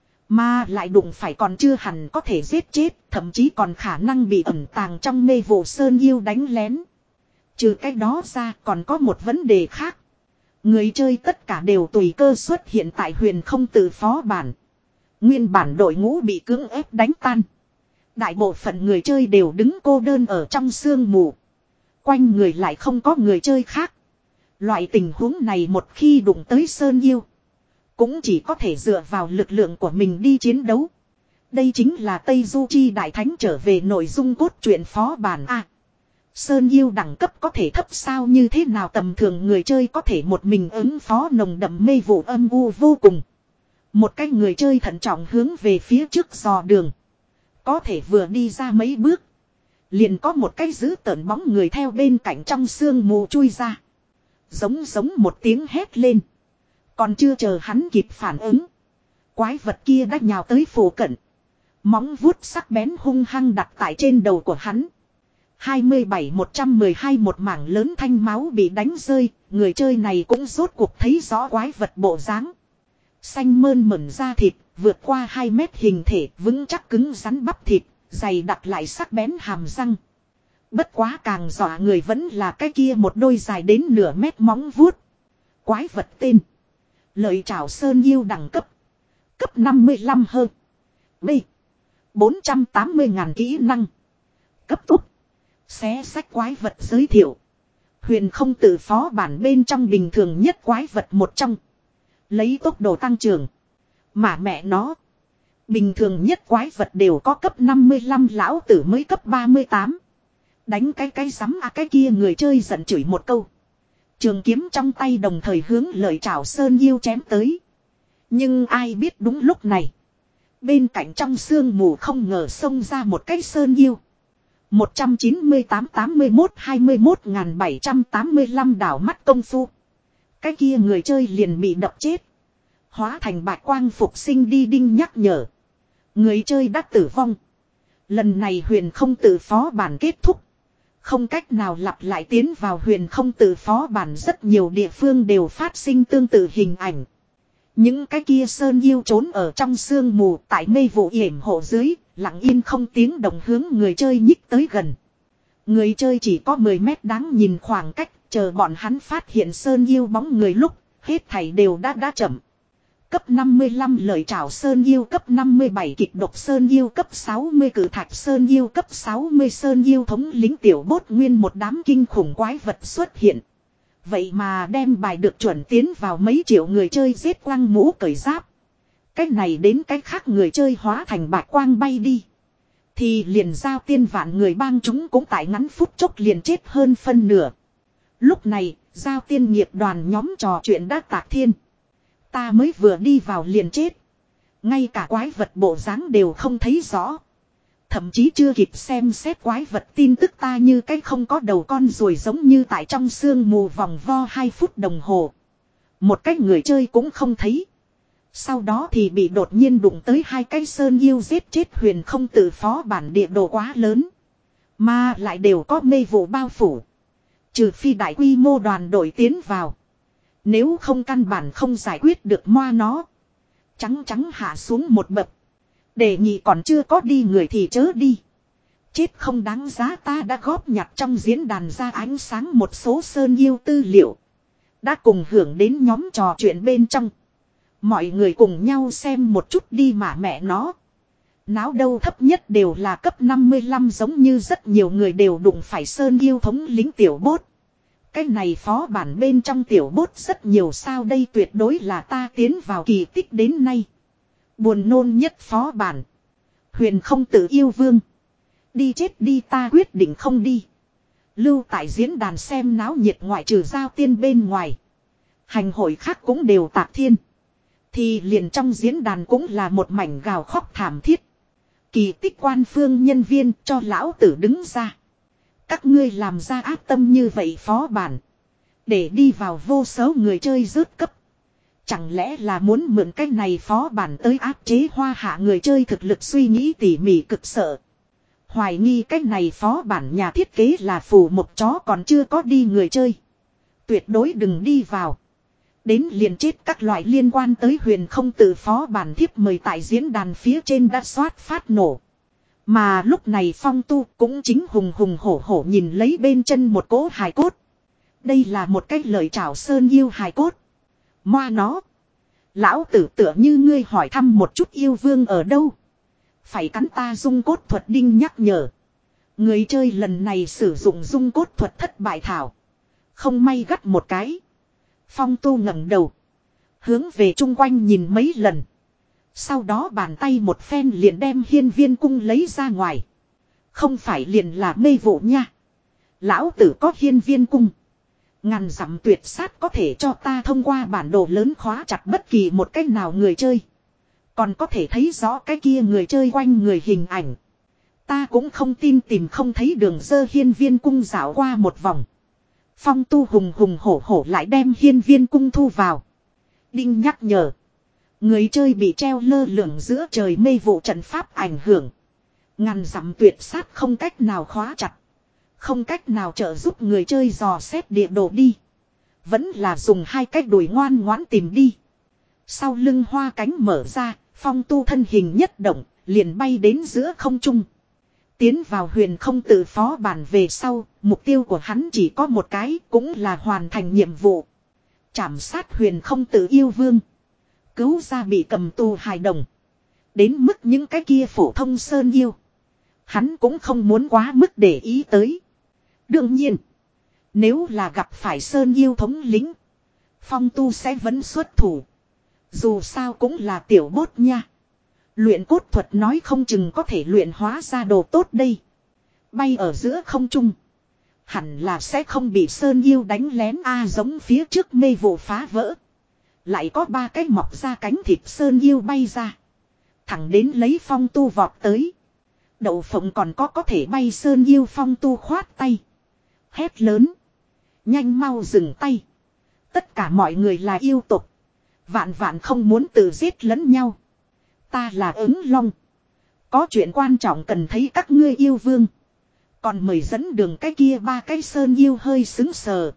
Mà lại đụng phải còn chưa hẳn có thể giết chết. Thậm chí còn khả năng bị ẩn tàng trong mê vụ sơn yêu đánh lén. Trừ cái đó ra còn có một vấn đề khác. Người chơi tất cả đều tùy cơ xuất hiện tại huyền không tự phó bản. Nguyên bản đội ngũ bị cưỡng ép đánh tan. Đại bộ phận người chơi đều đứng cô đơn ở trong sương mù. Quanh người lại không có người chơi khác. Loại tình huống này một khi đụng tới sơn yêu. Cũng chỉ có thể dựa vào lực lượng của mình đi chiến đấu. Đây chính là Tây Du Chi Đại Thánh trở về nội dung cốt truyện phó bản A. Sơn yêu đẳng cấp có thể thấp sao như thế nào tầm thường người chơi có thể một mình ứng phó nồng đậm mê vụ âm u vô cùng. Một cái người chơi thận trọng hướng về phía trước dò đường. Có thể vừa đi ra mấy bước. Liền có một cái giữ tợn bóng người theo bên cạnh trong sương mù chui ra. Giống giống một tiếng hét lên. Còn chưa chờ hắn kịp phản ứng. Quái vật kia đã nhào tới phủ cận. Móng vuốt sắc bén hung hăng đặt tại trên đầu của hắn. hai mươi bảy một trăm mười hai một mảng lớn thanh máu bị đánh rơi. Người chơi này cũng rốt cuộc thấy rõ quái vật bộ dáng. Xanh mơn mởn da thịt. Vượt qua hai mét hình thể vững chắc cứng rắn bắp thịt. Dày đặt lại sắc bén hàm răng. Bất quá càng dọa người vẫn là cái kia một đôi dài đến nửa mét móng vuốt. Quái vật tên. Lợi trảo sơn yêu đẳng cấp. Cấp năm mươi lăm hơn. B. bốn trăm tám mươi ngàn kỹ năng. Cấp tốc. Xé sách quái vật giới thiệu. Huyền không tự phó bản bên trong bình thường nhất quái vật một trong. Lấy tốc độ tăng trưởng. Mà mẹ nó. Bình thường nhất quái vật đều có cấp năm mươi lăm lão tử mới cấp ba mươi tám. Đánh cái cái sắm à cái kia người chơi giận chửi một câu. Trường kiếm trong tay đồng thời hướng lợi trảo sơn yêu chém tới. Nhưng ai biết đúng lúc này. Bên cạnh trong sương mù không ngờ xông ra một cái sơn yêu. một trăm chín mươi tám tám mươi mốt hai mươi mốt nghìn bảy trăm tám mươi lăm đảo mắt công phu. Cái kia người chơi liền bị đập chết. Hóa thành bạch quang phục sinh đi đinh nhắc nhở. Người chơi đã tử vong. Lần này huyền không tự phó bản kết thúc. Không cách nào lặp lại tiến vào huyền không tự phó bản, rất nhiều địa phương đều phát sinh tương tự hình ảnh. Những cái kia sơn yêu trốn ở trong sương mù tại mây vụ yểm hộ dưới, lặng yên không tiếng động hướng người chơi nhích tới gần. Người chơi chỉ có mười mét đáng nhìn khoảng cách, chờ bọn hắn phát hiện sơn yêu bóng người lúc, hết thảy đều đã đã chậm. Cấp năm mươi lăm lợi trảo sơn yêu, cấp năm mươi bảy kịch độc sơn yêu, cấp sáu mươi cử thạch sơn yêu, cấp sáu mươi sơn yêu thống lính tiểu bốt nguyên một đám kinh khủng quái vật xuất hiện. Vậy mà đem bài được chuẩn tiến vào mấy triệu người chơi giết quăng mũ cởi giáp. Cách này đến cách khác người chơi hóa thành bạch quang bay đi. Thì liền giao tiên vạn người bang chúng cũng tại ngắn phút chốc liền chết hơn phân nửa. Lúc này, giao tiên nghiệp đoàn nhóm trò chuyện đã tạc thiên. Ta mới vừa đi vào liền chết. Ngay cả quái vật bộ dáng đều không thấy rõ. Thậm chí chưa kịp xem xét quái vật tin tức ta như cái không có đầu con ruồi giống như tại trong sương mù vòng vo hai phút đồng hồ. Một cái người chơi cũng không thấy. Sau đó thì bị đột nhiên đụng tới hai cái sơn yêu giết chết huyền không tự phó bản địa đồ quá lớn. Mà lại đều có mê vụ bao phủ. Trừ phi đại quy mô đoàn đội tiến vào. Nếu không căn bản không giải quyết được moa nó. Trắng trắng hạ xuống một bậc. Đề nghị còn chưa có đi người thì chớ đi. Chết không đáng giá, ta đã góp nhặt trong diễn đàn ra ánh sáng một số sơn yêu tư liệu. Đã cùng hưởng đến nhóm trò chuyện bên trong. Mọi người cùng nhau xem một chút đi mà mẹ nó. Náo đâu thấp nhất đều là cấp năm mươi lăm, giống như rất nhiều người đều đụng phải sơn yêu thống lính tiểu bốt. Cái này phó bản bên trong tiểu bốt rất nhiều sao, đây tuyệt đối là ta tiến vào kỳ tích đến nay. Buồn nôn nhất phó bản. Huyền không tự yêu vương. Đi chết đi, ta quyết định không đi. Lưu tại diễn đàn xem náo nhiệt, ngoại trừ giao tiên bên ngoài. Hành hội khác cũng đều tạc thiên. Thì liền trong diễn đàn cũng là một mảnh gào khóc thảm thiết. Kỳ tích quan phương nhân viên cho lão tử đứng ra. Các ngươi làm ra ác tâm như vậy phó bản. Để đi vào vô số người chơi rớt cấp. Chẳng lẽ là muốn mượn cái này phó bản tới áp chế hoa hạ người chơi thực lực, suy nghĩ tỉ mỉ cực sợ. Hoài nghi cái này phó bản nhà thiết kế là phù một chó còn chưa có đi người chơi. Tuyệt đối đừng đi vào. Đến liền chết. Các loại liên quan tới huyền không tự phó bản thiếp mời tại diễn đàn phía trên đã xoát phát nổ. Mà lúc này Phong Tu cũng chính hùng hùng hổ hổ nhìn lấy bên chân một cỗ hài cốt. Đây là một cách lời chào sơn yêu hài cốt. Moa nó. Lão tử tựa như ngươi hỏi thăm một chút yêu vương ở đâu. Phải cắn ta dung cốt thuật đinh nhắc nhở. Người chơi lần này sử dụng dung cốt thuật thất bại thảo. Không may gắt một cái. Phong Tu ngẩng đầu. Hướng về chung quanh nhìn mấy lần. Sau đó bàn tay một phen liền đem hiên viên cung lấy ra ngoài. Không phải liền là mê vụ nha. Lão tử có hiên viên cung. Ngàn dặm tuyệt sát có thể cho ta thông qua bản đồ lớn khóa chặt bất kỳ một cách nào người chơi. Còn có thể thấy rõ cái kia người chơi quanh người hình ảnh. Ta cũng không tin tìm không thấy đường dơ hiên viên cung dạo qua một vòng. Phong Tu hùng hùng hổ hổ lại đem hiên viên cung thu vào. Đinh nhắc nhở. Người chơi bị treo lơ lửng giữa trời mê vụ trận pháp ảnh hưởng. Ngàn dặm tuyệt sát không cách nào khóa chặt. Không cách nào trợ giúp người chơi dò xét địa đồ đi. Vẫn là dùng hai cách đuổi ngoan ngoãn tìm đi. Sau lưng hoa cánh mở ra, Phong Tu thân hình nhất động, liền bay đến giữa không trung. Tiến vào huyền không tự phó bản về sau, mục tiêu của hắn chỉ có một cái, cũng là hoàn thành nhiệm vụ. Trảm sát huyền không tự yêu vương. Cứu ra bị cầm tù hài đồng. Đến mức những cái kia phổ thông sơn yêu. Hắn cũng không muốn quá mức để ý tới. Đương nhiên, nếu là gặp phải sơn yêu thống lính, Phong Tu sẽ vẫn xuất thủ. Dù sao cũng là tiểu bốt nha. Luyện cốt thuật nói không chừng có thể luyện hóa ra đồ tốt đây. Bay ở giữa không trung. Hẳn là sẽ không bị sơn yêu đánh lén a, giống phía trước mê vụ phá vỡ. Lại có ba cái mọc ra cánh thịt sơn yêu bay ra. Thẳng đến lấy Phong Tu vọt tới. Đậu phộng còn có có thể bay sơn yêu Phong Tu khoát tay. Hét lớn. Nhanh mau dừng tay. Tất cả mọi người là yêu tộc. Vạn vạn không muốn tự giết lẫn nhau. Ta là ứng long. Có chuyện quan trọng cần thấy các ngươi yêu vương. Còn mời dẫn đường cái kia ba cái sơn yêu hơi xứng sờ.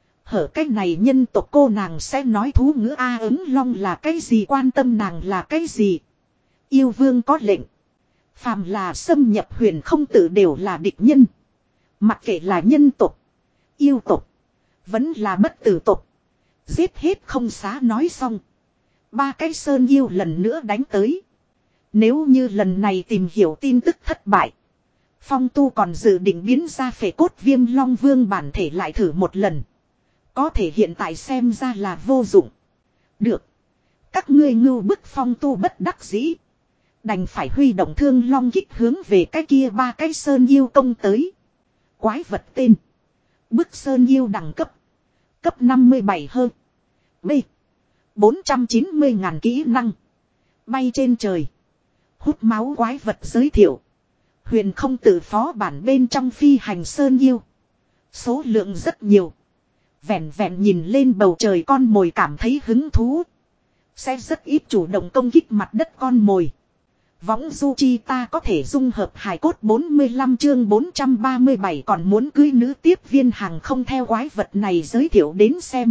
Hở cái này nhân tộc cô nàng sẽ nói thú ngữ A ứng long là cái gì, quan tâm nàng là cái gì. Yêu vương có lệnh. Phàm là xâm nhập huyền không tử đều là địch nhân. Mặc kệ là nhân tộc, yêu tộc, vẫn là bất tử tộc. Giết hết không xá nói xong. Ba cái sơn yêu lần nữa đánh tới. Nếu như lần này tìm hiểu tin tức thất bại, Phong Tu còn dự định biến ra phệ cốt viêm long vương bản thể lại thử một lần. Có thể hiện tại xem ra là vô dụng. Được. Các ngươi ngưu bức Phong Tu bất đắc dĩ. Đành phải huy động thương long kích hướng về cái kia ba cái sơn yêu công tới. Quái vật tên. Bức sơn yêu đẳng cấp. Cấp năm mươi bảy hơn. B. bốn trăm chín mươi ngàn kỹ năng. Bay trên trời. Hút máu quái vật giới thiệu. Huyền không tử phó bản bên trong phi hành sơn yêu. Số lượng rất nhiều. Vẹn vẹn nhìn lên bầu trời con mồi cảm thấy hứng thú. Sẽ rất ít chủ động công kích mặt đất con mồi. Võng du chi ta có thể dung hợp hài cốt bốn mươi lăm chương bốn trăm ba mươi bảy còn muốn cưới nữ tiếp viên hàng không theo quái vật này giới thiệu đến xem.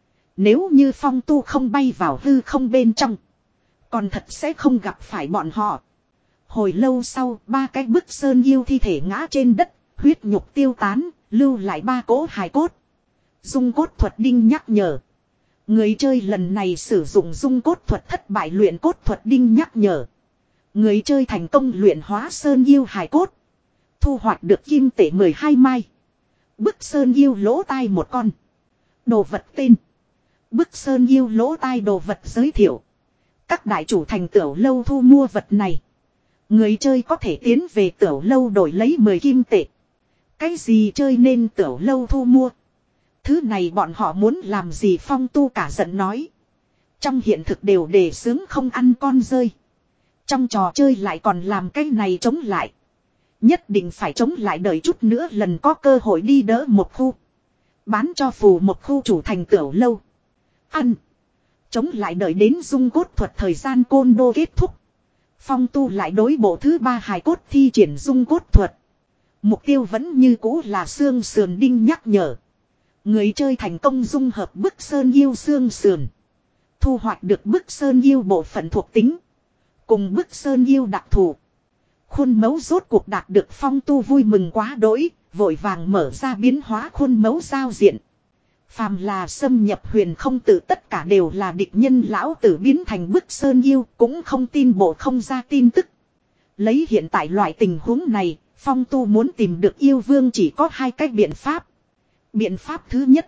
Nếu như Phong Tu không bay vào hư không bên trong. Còn thật sẽ không gặp phải bọn họ. Hồi lâu sau, ba cái bức sơn yêu thi thể ngã trên đất, huyết nhục tiêu tán, lưu lại ba cỗ hài cốt. Dung cốt thuật đinh nhắc nhở. Người chơi lần này sử dụng dung cốt thuật thất bại, luyện cốt thuật đinh nhắc nhở. Người chơi thành công luyện hóa sơn yêu hài cốt. Thu hoạch được kim tệ mười hai mai. Bức sơn yêu lỗ tai một con. Đồ vật tên. Bức sơn yêu lỗ tai đồ vật giới thiệu. Các đại chủ thành tiểu lâu thu mua vật này. Người chơi có thể tiến về tiểu lâu đổi lấy mười kim tệ. Cái gì chơi nên tiểu lâu thu mua? Thứ này bọn họ muốn làm gì? Phong Tu cả giận nói. Trong hiện thực đều đề xướng không ăn con rơi. Trong trò chơi lại còn làm cái này chống lại. Nhất định phải chống lại, đợi chút nữa lần có cơ hội đi đỡ một khu. Bán cho phù một khu chủ thành tiểu lâu. Ăn. Chống lại đợi đến dung cốt thuật thời gian côn đô kết thúc. Phong Tu lại đối bộ thứ ba hài cốt thi triển dung cốt thuật. Mục tiêu vẫn như cũ là xương sườn đinh nhắc nhở. Người chơi thành công dung hợp bức sơn yêu xương sườn. Thu hoạch được bức sơn yêu bộ phận thuộc tính. Cùng bức sơn yêu đặc thù. Khuôn mẫu rốt cuộc đạt được. Phong Tu vui mừng quá đỗi, vội vàng mở ra biến hóa khuôn mẫu giao diện. Phàm là xâm nhập huyền không tử tất cả đều là địch nhân, lão tử biến thành bức sơn yêu cũng không tin bộ không ra tin tức. Lấy hiện tại loại tình huống này, Phong Tu muốn tìm được yêu vương chỉ có hai cách biện pháp. Biện pháp thứ nhất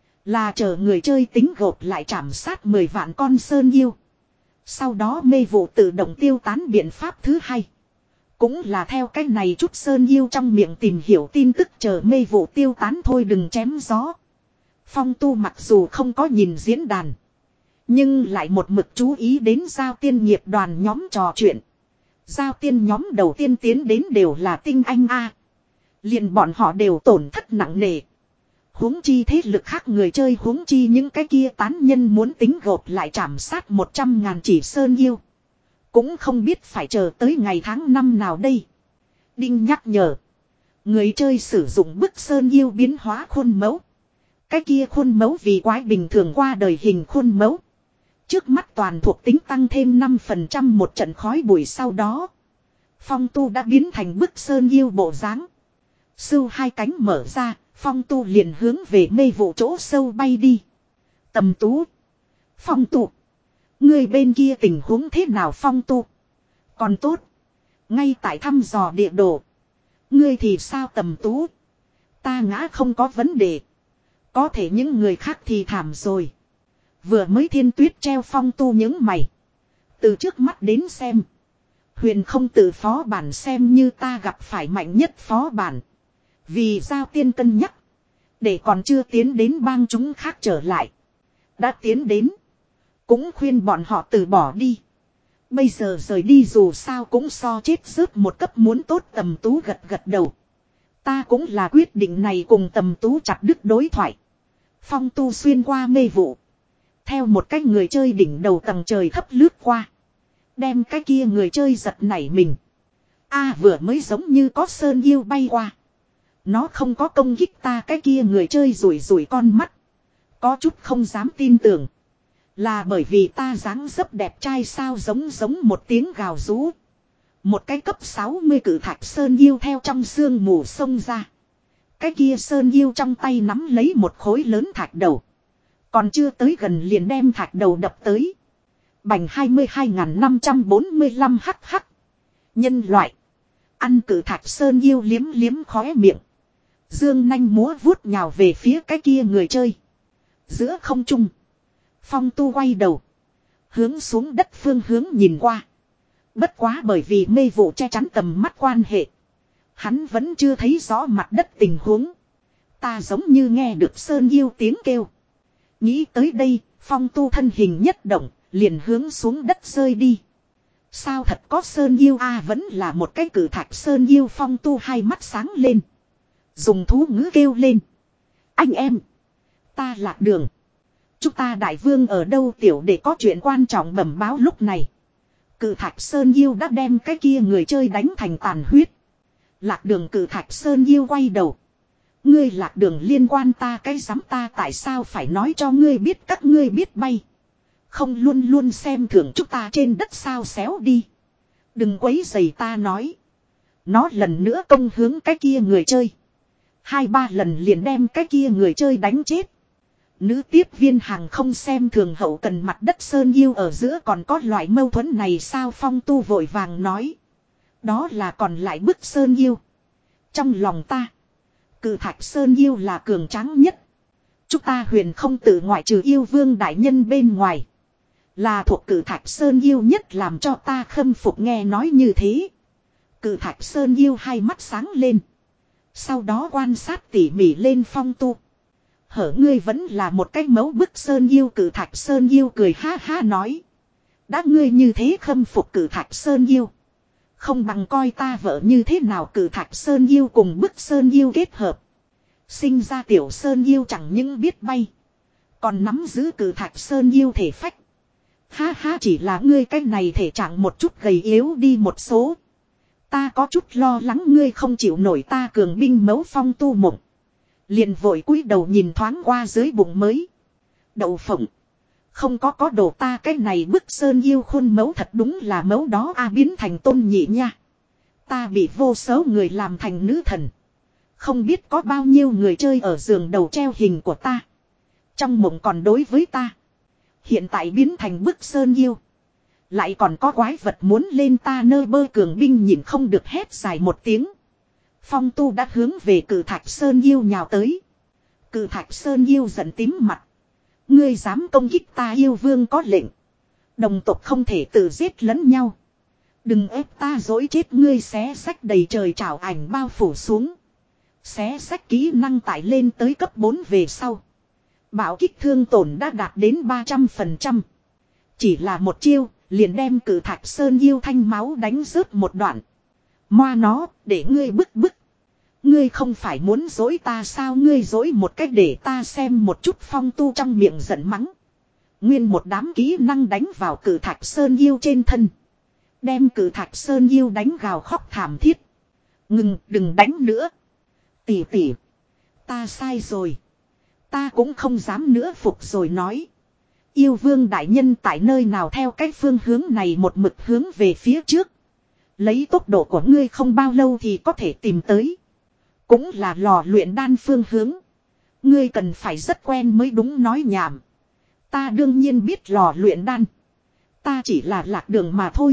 là chờ người chơi tính gộp lại trảm sát mười vạn con sơn yêu. Sau đó mê vụ tự động tiêu tán. Biện pháp thứ hai cũng là theo cách này chút sơn yêu trong miệng tìm hiểu tin tức, chờ mê vụ tiêu tán thôi đừng chém gió. Phong Tu mặc dù không có nhìn diễn đàn, nhưng lại một mực chú ý đến giao tiên nghiệp đoàn nhóm trò chuyện. Giao tiên nhóm đầu tiên tiến đến đều là tinh anh A. Liền bọn họ đều tổn thất nặng nề. Huống chi thế lực khác người chơi, huống chi những cái kia tán nhân muốn tính gộp lại trảm sát một trăm ngàn chỉ sơn yêu. Cũng không biết phải chờ tới ngày tháng năm nào đây. Đinh nhắc nhở. Người chơi sử dụng bức sơn yêu biến hóa khuôn mẫu. Cái kia khuôn mẫu vì quái bình thường qua đời hình khuôn mẫu. Trước mắt toàn thuộc tính tăng thêm năm phần trăm một trận khói bụi sau đó. Phong Tu đã biến thành bức sơn yêu bộ dáng. Sưu hai cánh mở ra, Phong Tu liền hướng về mê vụ chỗ sâu bay đi. Tầm Tú. Phong Tu. Người bên kia tình huống thế nào? Phong Tu. Còn tốt. Ngay tại thăm dò địa đồ. Ngươi thì sao? Tầm Tú. Ta ngã không có vấn đề. Có thể những người khác thì thảm rồi. Vừa mới thiên tuyết treo. Phong Tu những mày. Từ trước mắt đến xem. Huyền không tử phó bản xem như ta gặp phải mạnh nhất phó bản. Vì giao tiên cân nhắc. Để còn chưa tiến đến bang chúng khác trở lại. Đã tiến đến. Cũng khuyên bọn họ từ bỏ đi. Bây giờ rời đi dù sao cũng so chết rớt một cấp muốn tốt. Tầm Tú gật gật đầu. Ta cũng là quyết định này cùng Tầm Tú chặt đứt đối thoại. Phong Tu xuyên qua mê vụ. Theo một cái người chơi đỉnh đầu tầng trời thấp lướt qua. Đem cái kia người chơi giật nảy mình. A vừa mới giống như có sơn yêu bay qua. Nó không có công kích ta, cái kia người chơi rủi rủi con mắt. Có chút không dám tin tưởng. Là bởi vì ta dáng dấp đẹp trai sao, giống giống một tiếng gào rú. Một cái cấp sáu mươi cử thạch sơn yêu theo trong sương mù xông ra. Cái kia sơn yêu trong tay nắm lấy một khối lớn thạch đầu. Còn chưa tới gần liền đem thạch đầu đập tới. Bành hai mươi hai nghìn năm trăm bốn mươi lăm hắc hắc. Nhân loại. Ăn cử thạch sơn yêu liếm liếm khóe miệng. Dương nanh múa vuốt nhào về phía cái kia người chơi. Giữa không trung. Phong Tu quay đầu. Hướng xuống đất phương hướng nhìn qua. Bất quá bởi vì mê vụ che chắn tầm mắt quan hệ. Hắn vẫn chưa thấy rõ mặt đất tình huống. Ta giống như nghe được sơn yêu tiếng kêu. Nghĩ tới đây, Phong Tu thân hình nhất động, liền hướng xuống đất rơi đi. Sao thật có sơn yêu a à, vẫn là một cái cử thạch sơn yêu. Phong Tu hai mắt sáng lên. Dùng thú ngữ kêu lên. Anh em. Ta lạc đường. Chúng ta đại vương ở đâu tiểu để có chuyện quan trọng bẩm báo. Lúc này. Cử thạch sơn yêu đã đem cái kia người chơi đánh thành tàn huyết. Lạc đường cử thạch sơn yêu quay đầu. Ngươi lạc đường liên quan ta cái giám ta tại sao phải nói cho ngươi biết các ngươi biết bay. Không luôn luôn xem thường chúng ta trên đất sao xéo đi. Đừng quấy giày ta nói. Nó lần nữa công hướng cái kia người chơi. Hai ba lần liền đem cái kia người chơi đánh chết. Nữ tiếp viên hàng không xem thường hậu cần mặt đất sơn yêu ở giữa còn có loại mâu thuẫn này sao. Phong Tu vội vàng nói. Đó là còn lại bức sơn yêu. Trong lòng ta. Cử thạch sơn yêu là cường tráng nhất. Chúng ta huyền không tự ngoại trừ yêu vương đại nhân bên ngoài. Là thuộc cử thạch sơn yêu nhất làm cho ta khâm phục. Nghe nói như thế. Cử thạch sơn yêu hai mắt sáng lên. Sau đó quan sát tỉ mỉ lên Phong Tu. Hở ngươi vẫn là một cái mấu bức sơn yêu. Cử thạch sơn yêu cười ha ha nói. Đã ngươi như thế khâm phục cử thạch sơn yêu. Không bằng coi ta vợ như thế nào. Cử thạch sơn yêu cùng bức sơn yêu kết hợp. Sinh ra tiểu sơn yêu chẳng những biết bay. Còn nắm giữ cử thạch sơn yêu thể phách. Ha ha, chỉ là ngươi cái này thể trạng một chút gầy yếu đi một số. Ta có chút lo lắng ngươi không chịu nổi ta cường binh mấu. Phong Tu mộng. Liền vội cúi đầu nhìn thoáng qua dưới bụng mới. Đậu phộng. Không có có đồ ta cái này bức sơn yêu khuôn mấu thật đúng là mấu đó a biến thành tôn nhị nha. Ta bị vô số người làm thành nữ thần. Không biết có bao nhiêu người chơi ở giường đầu treo hình của ta. Trong mộng còn đối với ta. Hiện tại biến thành bức sơn yêu. Lại còn có quái vật muốn lên ta nơi bơ. Cường binh nhìn không được hét dài một tiếng. Phong Tu đã hướng về cử thạch sơn yêu nhào tới. Cử thạch sơn yêu giận tím mặt. Ngươi dám công kích ta yêu vương có lệnh. Đồng tộc không thể tự giết lẫn nhau. Đừng ép ta dối chết ngươi. Xé sách đầy trời trảo ảnh bao phủ xuống. Xé sách kỹ năng tải lên tới cấp bốn về sau. Bảo kích thương tổn đã đạt đến ba trăm phần trăm. Chỉ là một chiêu, liền đem cử thạch sơn yêu thanh máu đánh rớt một đoạn. Moa nó, để ngươi bức bức. Ngươi không phải muốn dối ta sao, ngươi dối một cách để ta xem một chút. Phong Tu trong miệng giận mắng. Nguyên một đám kỹ năng đánh vào cử thạch sơn yêu trên thân. Đem cử thạch sơn yêu đánh gào khóc thảm thiết. Ngừng, đừng đánh nữa. Tỷ tỷ. Ta sai rồi. Ta cũng không dám nữa phục rồi nói. Yêu vương đại nhân tại nơi nào theo cái phương hướng này một mực hướng về phía trước. Lấy tốc độ của ngươi không bao lâu thì có thể tìm tới. Cũng là lò luyện đan phương hướng. Ngươi cần phải rất quen mới đúng. Nói nhảm. Ta đương nhiên biết lò luyện đan. Ta chỉ là lạc đường mà thôi.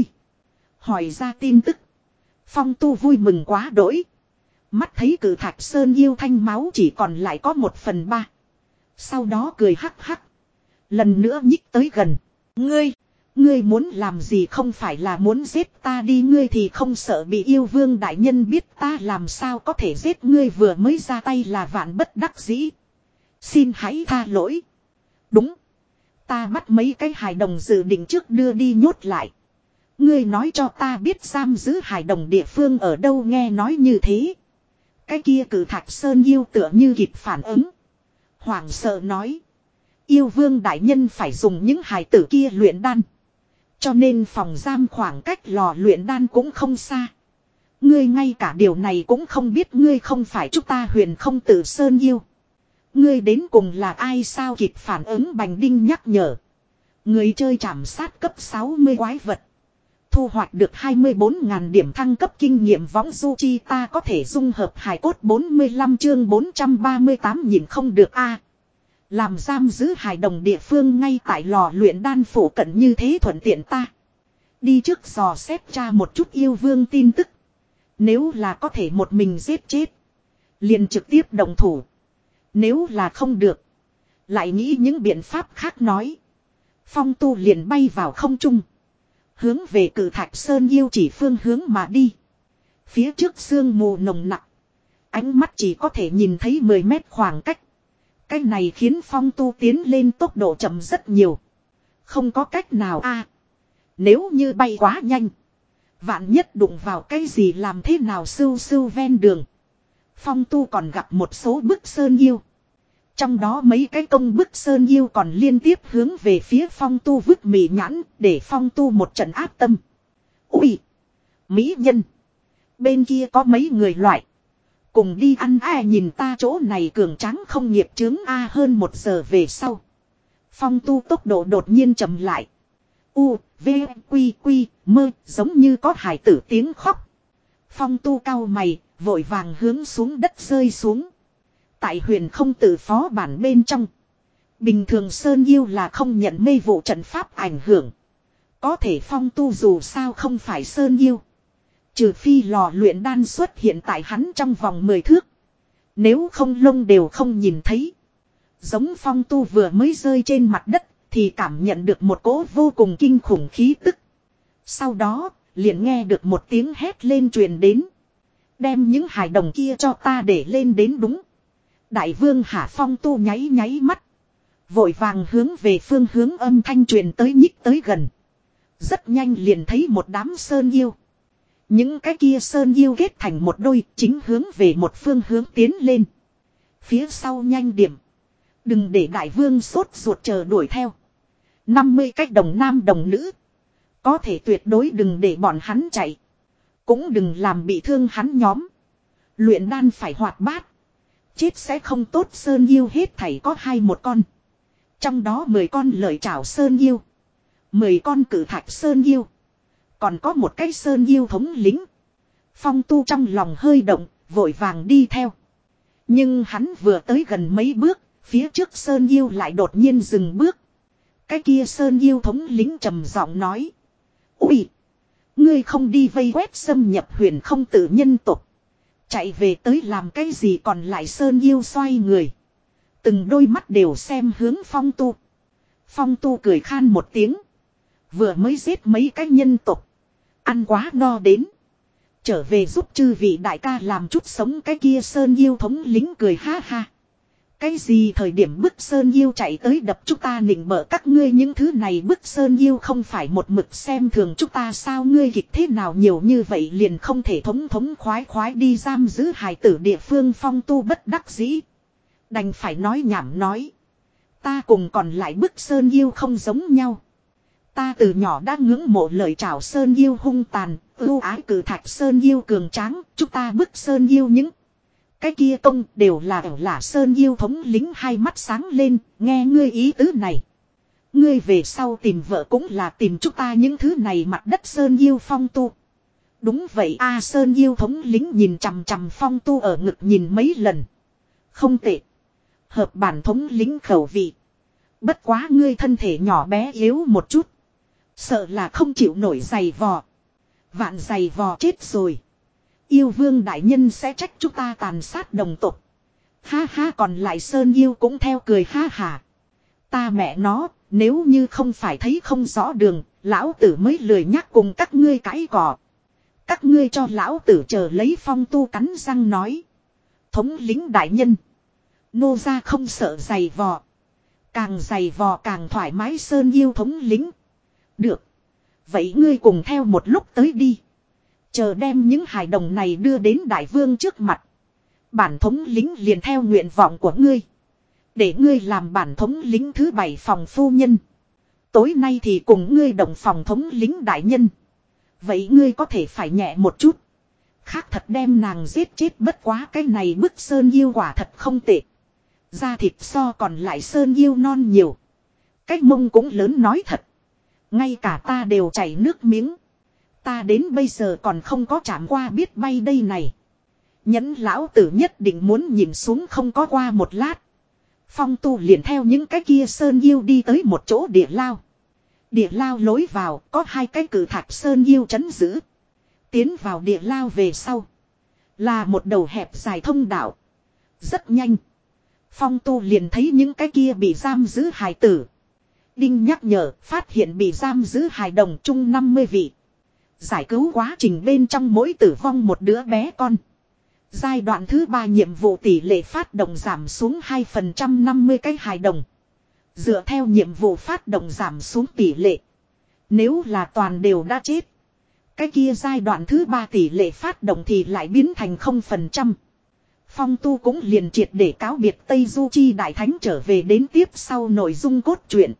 Hỏi ra tin tức. Phong Tu vui mừng quá đỗi. Mắt thấy cử thạch sơn yêu thanh máu chỉ còn lại có một phần ba. Sau đó cười hắc hắc. Lần nữa nhích tới gần. Ngươi. Ngươi muốn làm gì không phải là muốn giết ta đi. Ngươi thì không sợ bị yêu vương đại nhân biết ta làm sao có thể giết ngươi. Vừa mới ra tay là vạn bất đắc dĩ. Xin hãy tha lỗi. Đúng. Ta bắt mấy cái hài đồng dự định trước đưa đi nhốt lại. Ngươi nói cho ta biết giam giữ hài đồng địa phương ở đâu, nghe nói như thế. Cái kia cử thạch sơn yêu tựa như kịp phản ứng. Hoảng sợ nói. Yêu vương đại nhân phải dùng những hài tử kia luyện đan. Cho nên phòng giam khoảng cách lò luyện đan cũng không xa. Ngươi ngay cả điều này cũng không biết, ngươi không phải chúng ta Huyền Không Tử Sơn yêu. Ngươi đến cùng là ai sao? Kịp phản ứng Bành Đinh nhắc nhở. Người chơi trảm sát cấp sáu mươi quái vật. Thu hoạch được hai mươi bốn nghìn điểm thăng cấp kinh nghiệm võng du chi, ta có thể dung hợp hài cốt bốn mươi lăm chương bốn trăm ba mươi tám nhìn không được a. Làm giam giữ hài đồng địa phương ngay tại lò luyện đan phủ cận như thế thuận tiện ta. Đi trước dò xét tra một chút yêu vương tin tức. Nếu là có thể một mình giết chết, liền trực tiếp động thủ. Nếu là không được, lại nghĩ những biện pháp khác nói. Phong Tu liền bay vào không trung, hướng về cử thạch sơn yêu chỉ phương hướng mà đi. Phía trước sương mù nồng nặc, ánh mắt chỉ có thể nhìn thấy mười mét khoảng cách. Cái này khiến Phong Tu tiến lên tốc độ chậm rất nhiều. Không có cách nào a. Nếu như bay quá nhanh, vạn nhất đụng vào cái gì làm thế nào? Sưu sưu ven đường, Phong Tu còn gặp một số bức sơn yêu. Trong đó mấy cái công bức sơn yêu còn liên tiếp hướng về phía Phong Tu vứt mì nhãn, để Phong Tu một trận áp tâm. Ui! Mỹ nhân! Bên kia có mấy người loại. Cùng đi ăn ai nhìn ta chỗ này cường tráng không nghiệp chướng a. Hơn một giờ về sau, Phong Tu tốc độ đột nhiên chậm lại. U, V, Quy, Quy, mơ, giống như có hài tử tiếng khóc. Phong Tu cau mày, vội vàng hướng xuống đất rơi xuống. Tại Huyền Không Tử phó bản bên trong, bình thường sơn yêu là không nhận mê vụ trận pháp ảnh hưởng. Có thể Phong Tu dù sao không phải sơn yêu. Trừ phi lò luyện đan xuất hiện tại hắn trong vòng mười thước. Nếu không lông đều không nhìn thấy. Giống Phong Tu vừa mới rơi trên mặt đất thì cảm nhận được một cỗ vô cùng kinh khủng khí tức. Sau đó liền nghe được một tiếng hét lên truyền đến. Đem những hài đồng kia cho ta để lên đến. Đúng. Đại vương Hà. Phong Tu nháy nháy mắt, vội vàng hướng về phương hướng âm thanh truyền tới nhích tới gần. Rất nhanh liền thấy một đám sơn yêu. Những cái kia sơn yêu kết thành một đôi, chính hướng về một phương hướng tiến lên. Phía sau nhanh điểm, đừng để đại vương sốt ruột chờ đuổi theo. năm mươi cách đồng nam đồng nữ, có thể tuyệt đối đừng để bọn hắn chạy. Cũng đừng làm bị thương hắn nhóm. Luyện đan phải hoạt bát, chết sẽ không tốt. Sơn yêu hết thảy có hai một con. Trong đó mười con lợi chảo sơn yêu, mười con cử thạch sơn yêu, còn có một cái sơn yêu thống lĩnh. Phong Tu trong lòng hơi động, vội vàng đi theo. Nhưng hắn vừa tới gần mấy bước, phía trước sơn yêu lại đột nhiên dừng bước. Cái kia sơn yêu thống lĩnh trầm giọng nói. Ui! Ngươi không đi vây quét xâm nhập Huyền Không Tử nhân tộc, chạy về tới làm cái gì? Còn lại sơn yêu xoay người, từng đôi mắt đều xem hướng Phong Tu. Phong Tu cười khan một tiếng. Vừa mới giết mấy cái nhân tộc, ăn quá no đến, trở về giúp chư vị đại ca làm chút sống. Cái kia sơn yêu thống lính cười ha ha. Cái gì thời điểm bức sơn yêu chạy tới đập chúng ta nịnh bợ các ngươi những thứ này bức sơn yêu không phải một mực xem thường chúng ta sao? Ngươi kịch thế nào nhiều như vậy liền không thể thống thống khoái khoái đi giam giữ hài tử địa phương? Phong Tu bất đắc dĩ, đành phải nói nhảm nói. Ta cùng còn lại bức sơn yêu không giống nhau. Ta từ nhỏ đã ngưỡng mộ lời chào sơn yêu hung tàn, ưu ái cử thạch sơn yêu cường tráng. Chúng ta bức sơn yêu những cái kia công đều là ẩu lả. Sơn yêu thống lính hai mắt sáng lên, nghe ngươi ý tứ này, ngươi về sau tìm vợ cũng là tìm chúng ta những thứ này mặt đất sơn yêu. Phong Tu. Đúng vậy a. Sơn yêu thống lính nhìn chằm chằm Phong Tu ở ngực nhìn mấy lần. Không tệ, hợp bản thống lính khẩu vị. Bất quá ngươi thân thể nhỏ bé yếu một chút, sợ là không chịu nổi giày vò. Vạn giày vò chết rồi, yêu vương đại nhân sẽ trách chúng ta tàn sát đồng tộc. Ha ha. Còn lại sơn yêu cũng theo cười ha hà. Ta mẹ nó, nếu như không phải thấy không rõ đường, lão tử mới lười nhắc cùng các ngươi cãi cỏ. Các ngươi cho lão tử chờ lấy. Phong Tu cắn răng nói. Thống lĩnh đại nhân, nô gia không sợ giày vò, càng giày vò càng thoải mái. Sơn yêu thống lĩnh. Được. Vậy ngươi cùng theo một lúc tới đi. Chờ đem những hài đồng này đưa đến đại vương trước mặt. Bản thống lính liền theo nguyện vọng của ngươi. Để ngươi làm bản thống lính thứ bảy phòng phu nhân. Tối nay thì cùng ngươi đồng phòng thống lính đại nhân. Vậy ngươi có thể phải nhẹ một chút. Khác thật đem nàng giết chết bất quá cái này bức sơn yêu quả thật không tệ. Da thịt so còn lại sơn yêu non nhiều. Cái mông cũng lớn nói thật. Ngay cả ta đều chảy nước miếng. Ta đến bây giờ còn không có chạm qua biết bay đây này. Nhẫn lão tử nhất định muốn nhìn xuống không có qua một lát. Phong tu liền theo những cái kia sơn yêu đi tới một chỗ địa lao. Địa lao lối vào có hai cái cử thạch sơn yêu trấn giữ. Tiến vào địa lao về sau. Là một đầu hẹp dài thông đạo. Rất nhanh. Phong tu liền thấy những cái kia bị giam giữ hài tử. Đinh nhắc nhở phát hiện bị giam giữ hài đồng chung năm mươi vị. Giải cứu quá trình bên trong mỗi tử vong một đứa bé con. Giai đoạn thứ ba nhiệm vụ tỷ lệ phát động giảm xuống hai phần trăm năm mươi cái hài đồng. Dựa theo nhiệm vụ phát động giảm xuống tỷ lệ. Nếu là toàn đều đã chết. Cái kia giai đoạn thứ ba tỷ lệ phát động thì lại biến thành không phần trăm. Phong tu cũng liền triệt để cáo biệt Tây Du Chi Đại Thánh trở về đến tiếp sau nội dung cốt truyện.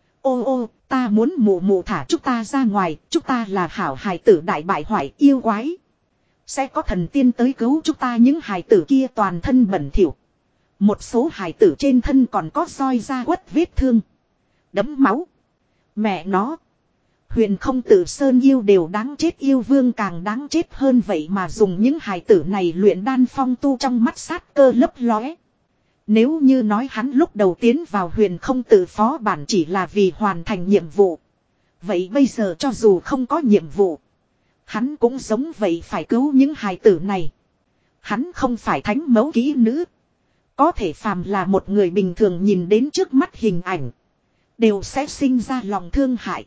Ô ô, ta muốn mụ mụ thả chúng ta ra ngoài, chúng ta là hảo hài tử đại bại hoại yêu quái. Sẽ có thần tiên tới cứu chúng ta những hài tử kia toàn thân bẩn thỉu. Một số hài tử trên thân còn có roi da quất vết thương. Đấm máu. Mẹ nó. Huyền không tử sơn yêu đều đáng chết yêu vương càng đáng chết hơn vậy mà dùng những hài tử này luyện đan phong tu trong mắt sát cơ lấp lóe. Nếu như nói hắn lúc đầu tiến vào huyền không tử phó bản chỉ là vì hoàn thành nhiệm vụ. Vậy bây giờ cho dù không có nhiệm vụ. Hắn cũng giống vậy phải cứu những hài tử này. Hắn không phải thánh mẫu kỹ nữ. Có thể phàm là một người bình thường nhìn đến trước mắt hình ảnh. Đều sẽ sinh ra lòng thương hại.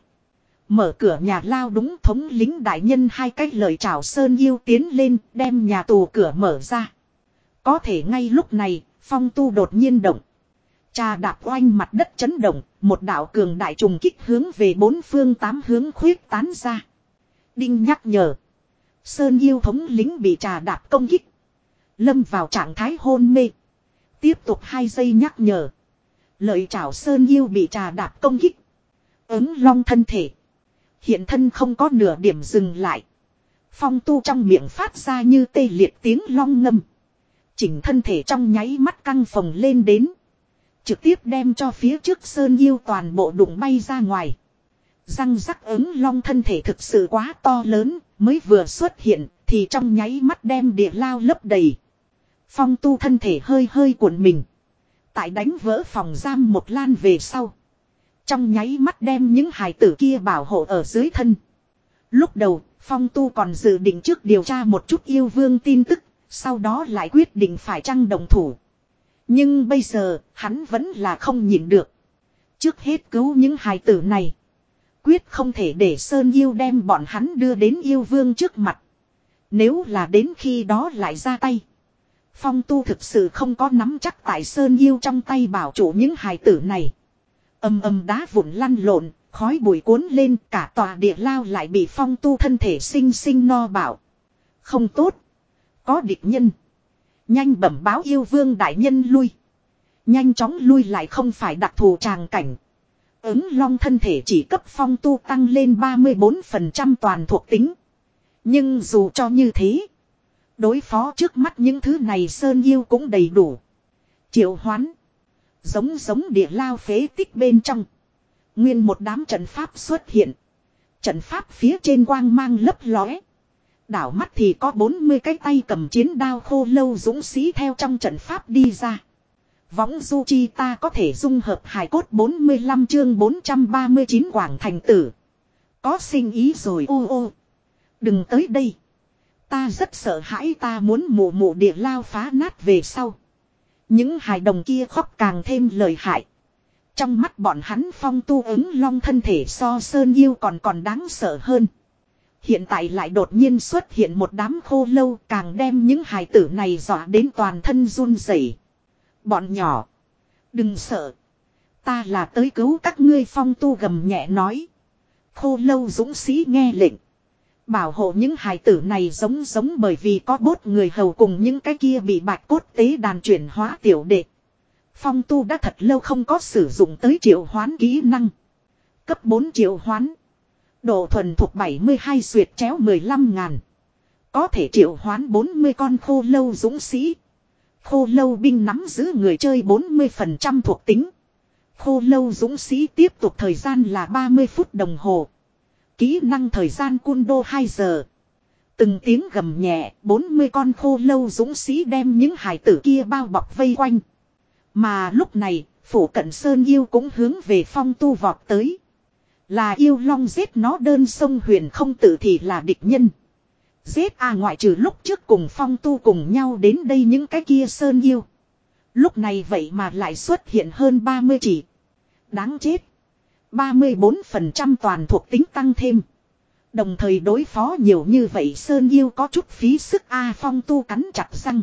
Mở cửa nhà lao đúng thống lính đại nhân hai cách lời chào sơn yêu tiến lên đem nhà tù cửa mở ra. Có thể ngay lúc này phong tu đột nhiên động. Trà đạp oanh mặt đất chấn động. Một đạo cường đại trùng kích hướng về bốn phương tám hướng khuyết tán ra. Đinh nhắc nhở. Sơn yêu thống lính bị trà đạp công kích. Lâm vào trạng thái hôn mê. Tiếp tục hai giây nhắc nhở. Lợi chảo sơn yêu bị trà đạp công kích. Ứng long thân thể. Hiện thân không có nửa điểm dừng lại. Phong tu trong miệng phát ra như tê liệt tiếng long ngâm. Chỉnh thân thể trong nháy mắt căng phồng lên đến. Trực tiếp đem cho phía trước sơn yêu toàn bộ đụng bay ra ngoài. Răng rắc ứng long thân thể thực sự quá to lớn. Mới vừa xuất hiện thì trong nháy mắt đem địa lao lấp đầy. Phong tu thân thể hơi hơi cuộn mình. Tại đánh vỡ phòng giam một lan về sau. Trong nháy mắt đem những hài tử kia bảo hộ ở dưới thân. Lúc đầu, Phong tu còn dự định trước điều tra một chút yêu vương tin tức. Sau đó lại quyết định phải chăng đồng thủ. Nhưng bây giờ, hắn vẫn là không nhịn được. Trước hết cứu những hài tử này. Quyết không thể để Sơn Yêu đem bọn hắn đưa đến yêu vương trước mặt. Nếu là đến khi đó lại ra tay. Phong tu thực sự không có nắm chắc tại Sơn Yêu trong tay bảo chủ những hài tử này. Âm âm đá vụn lăn lộn, khói bụi cuốn lên, cả tòa địa lao lại bị phong tu thân thể sinh sinh no bảo. Không tốt. Có địch nhân. Nhanh bẩm báo yêu vương đại nhân lui. Nhanh chóng lui lại không phải đặc thù tràng cảnh. Ứng long thân thể chỉ cấp phong tu tăng lên ba mươi bốn phần trăm toàn thuộc tính. Nhưng dù cho như thế. Đối phó trước mắt những thứ này sơn yêu cũng đầy đủ. Triệu hoán. Giống giống địa lao phế tích bên trong. Nguyên một đám trận pháp xuất hiện. Trận pháp phía trên quang mang lấp lóe. Đảo mắt thì có bốn mươi cái tay cầm chiến đao khô lâu dũng sĩ theo trong trận pháp đi ra. Võng du chi ta có thể dung hợp hài cốt bốn mươi lăm chương bốn trăm ba mươi chín Quảng Thành Tử. Có sinh ý rồi ô ô. Đừng tới đây. Ta rất sợ hãi ta muốn mù mù địa lao phá nát về sau. Những hài đồng kia khóc càng thêm lời hại. Trong mắt bọn hắn phong tu ứng long thân thể so sơn yêu còn còn đáng sợ hơn. Hiện tại lại đột nhiên xuất hiện một đám khô lâu càng đem những hài tử này dọa đến toàn thân run rẩy. Bọn nhỏ. Đừng sợ. Ta là tới cứu các ngươi phong tu gầm nhẹ nói. Khô lâu dũng sĩ nghe lệnh. Bảo hộ những hài tử này giống giống bởi vì có bốt người hầu cùng những cái kia bị bạch cốt tế đàn chuyển hóa tiểu đệ. Phong tu đã thật lâu không có sử dụng tới triệu hoán kỹ năng. Cấp bốn triệu hoán. Độ thuần thuộc bảy mươi hai xuyệt chéo mười lăm ngàn. Có thể triệu hoán bốn mươi con khô lâu dũng sĩ. Khô lâu binh nắm giữ người chơi bốn mươi phần trăm thuộc tính. Khô lâu dũng sĩ tiếp tục thời gian là ba mươi phút đồng hồ. Kỹ năng thời gian cun đô hai giờ. Từng tiếng gầm nhẹ, bốn mươi con khô lâu dũng sĩ đem những hải tử kia bao bọc vây quanh. Mà lúc này, phủ cận sơn yêu cũng hướng về phong tu vọt tới. Là yêu long giết nó đơn sông huyền không tự thì là địch nhân. Giết à ngoại trừ lúc trước cùng phong tu cùng nhau đến đây những cái kia sơn yêu. Lúc này vậy mà lại xuất hiện hơn ba mươi chỉ. Đáng chết. ba mươi bốn phần trăm toàn thuộc tính tăng thêm. Đồng thời đối phó nhiều như vậy sơn yêu có chút phí sức a phong tu cắn chặt răng.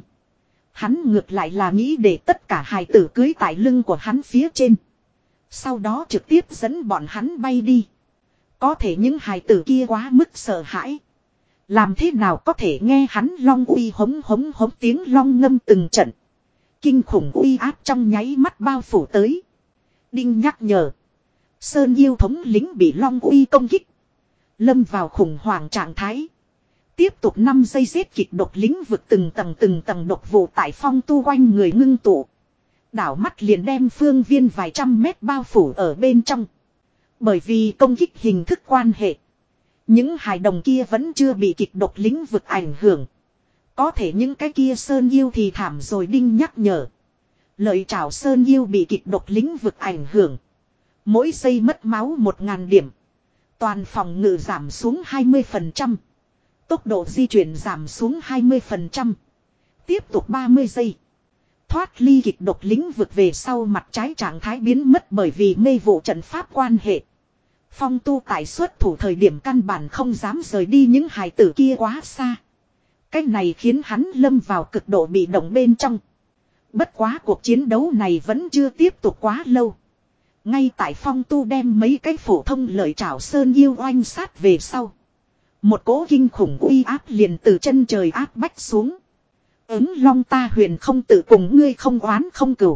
Hắn ngược lại là nghĩ để tất cả hài tử cưới tại lưng của hắn phía trên. Sau đó trực tiếp dẫn bọn hắn bay đi. Có thể những hài tử kia quá mức sợ hãi. Làm thế nào có thể nghe hắn long uy hống hống hống tiếng long ngâm từng trận. Kinh khủng uy áp trong nháy mắt bao phủ tới. Đinh nhắc nhở. Sơn yêu thống lính bị long uy công kích. Lâm vào khủng hoảng trạng thái. Tiếp tục năm giây giết kịch độc lính vực từng tầng từng tầng độc vụ tại phong tu quanh người ngưng tụ. Đảo mắt liền đem phương viên vài trăm mét bao phủ ở bên trong. Bởi vì công kích hình thức quan hệ. Những hài đồng kia vẫn chưa bị kịch độc lính vực ảnh hưởng. Có thể những cái kia sơn yêu thì thảm rồi đinh nhắc nhở. Lợi trảo sơn yêu bị kịch độc lính vực ảnh hưởng. Mỗi giây mất máu một ngàn điểm. Toàn phòng ngự giảm xuống hai mươi phần trăm. Tốc độ di chuyển giảm xuống hai mươi phần trăm. Tiếp tục ba mươi giây. Thoát ly kịch độc lĩnh vực về sau mặt trái trạng thái biến mất bởi vì mê vụ trận pháp quan hệ. Phong tu tại xuất thủ thời điểm căn bản không dám rời đi những hài tử kia quá xa. Cách này khiến hắn lâm vào cực độ bị động bên trong. Bất quá cuộc chiến đấu này vẫn chưa tiếp tục quá lâu. Ngay tại phong tu đem mấy cái phổ thông lợi trảo sơn yêu oanh sát về sau. Một cỗ kinh khủng uy áp liền từ chân trời áp bách xuống. Ứng long ta huyền không tự cùng ngươi không oán không cừu.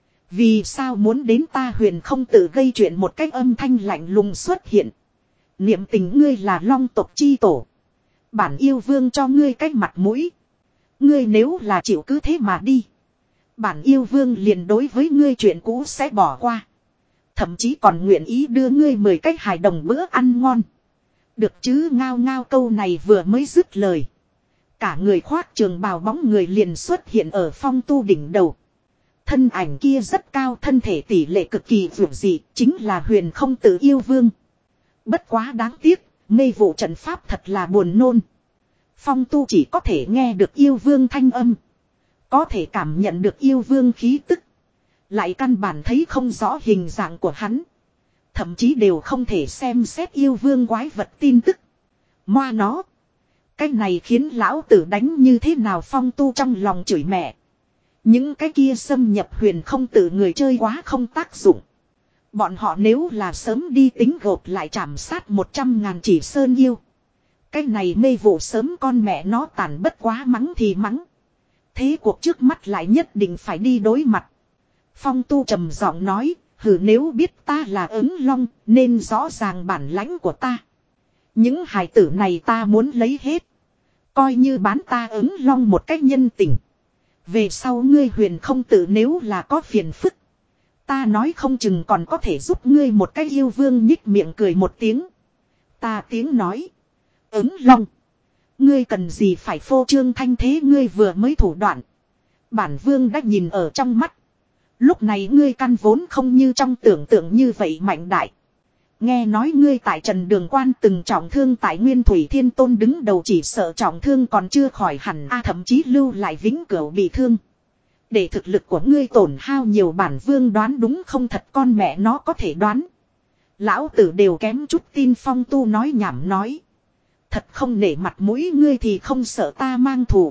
Vì sao muốn đến ta huyền không tự gây chuyện một cách âm thanh lạnh lùng xuất hiện. Niệm tình ngươi là long tộc chi tổ. Bản yêu vương cho ngươi cách mặt mũi. Ngươi nếu là chịu cứ thế mà đi. Bản yêu vương liền đối với ngươi chuyện cũ sẽ bỏ qua. Thậm chí còn nguyện ý đưa ngươi mười cách hài đồng bữa ăn ngon. Được chứ ngao ngao câu này vừa mới dứt lời. Cả người khoác trường bào bóng người liền xuất hiện ở phong tu đỉnh đầu. Thân ảnh kia rất cao, thân thể tỷ lệ cực kỳ vượt dị, chính là huyền không tự yêu vương. Bất quá đáng tiếc, mê vụ trận pháp thật là buồn nôn. Phong tu chỉ có thể nghe được yêu vương thanh âm. Có thể cảm nhận được yêu vương khí tức. Lại căn bản thấy không rõ hình dạng của hắn. Thậm chí đều không thể xem xét yêu vương quái vật tin tức. Moa nó. Cái này khiến lão tử đánh như thế nào phong tu trong lòng chửi mẹ. Những cái kia xâm nhập huyền không tự người chơi quá không tác dụng. Bọn họ nếu là sớm đi tính gộp lại chảm sát một trăm ngàn chỉ sơn yêu. Cái này mê vụ sớm con mẹ nó tàn bất quá mắng thì mắng. Thế cuộc trước mắt lại nhất định phải đi đối mặt. Phong tu trầm giọng nói, hừ nếu biết ta là ứng long, nên rõ ràng bản lãnh của ta. Những hài tử này ta muốn lấy hết. Coi như bán ta ứng long một cách nhân tình. Về sau ngươi huyền không tự nếu là có phiền phức. Ta nói không chừng còn có thể giúp ngươi một cách yêu vương nhích miệng cười một tiếng. Ta tiếng nói. Ứng long. Ngươi cần gì phải phô trương thanh thế ngươi vừa mới thủ đoạn. Bản vương đã nhìn ở trong mắt. Lúc này ngươi căn vốn không như trong tưởng tượng như vậy mạnh đại. Nghe nói ngươi tại Trần Đường Quan từng trọng thương tại Nguyên Thủy Thiên Tôn đứng đầu chỉ sợ trọng thương còn chưa khỏi hẳn a thậm chí lưu lại vĩnh cửu bị thương. Để thực lực của ngươi tổn hao nhiều bản vương đoán đúng không thật con mẹ nó có thể đoán. Lão tử đều kém chút tin phong tu nói nhảm nói. Thật không nể mặt mũi ngươi thì không sợ ta mang thù.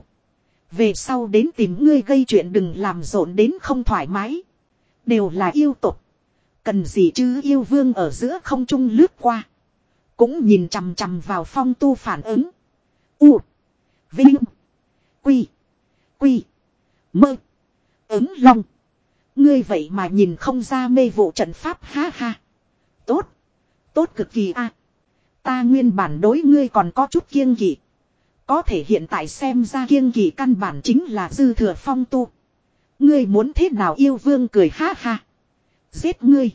Về sau đến tìm ngươi gây chuyện đừng làm rộn đến không thoải mái. Đều là yêu tục. Cần gì chứ yêu vương ở giữa không trung lướt qua. Cũng nhìn chằm chằm vào Phong Tu phản ứng. U. Vinh. Quy. Quy. Mơ. Ứng Long. Ngươi vậy mà nhìn không ra mê vụ trận pháp ha ha. Tốt. Tốt cực kỳ a. Ta nguyên bản đối ngươi còn có chút kiêng kỵ. Có thể hiện tại xem ra kiêng kỵ căn bản chính là dư thừa Phong Tu. Ngươi muốn thế nào yêu vương cười ha ha. Giết ngươi.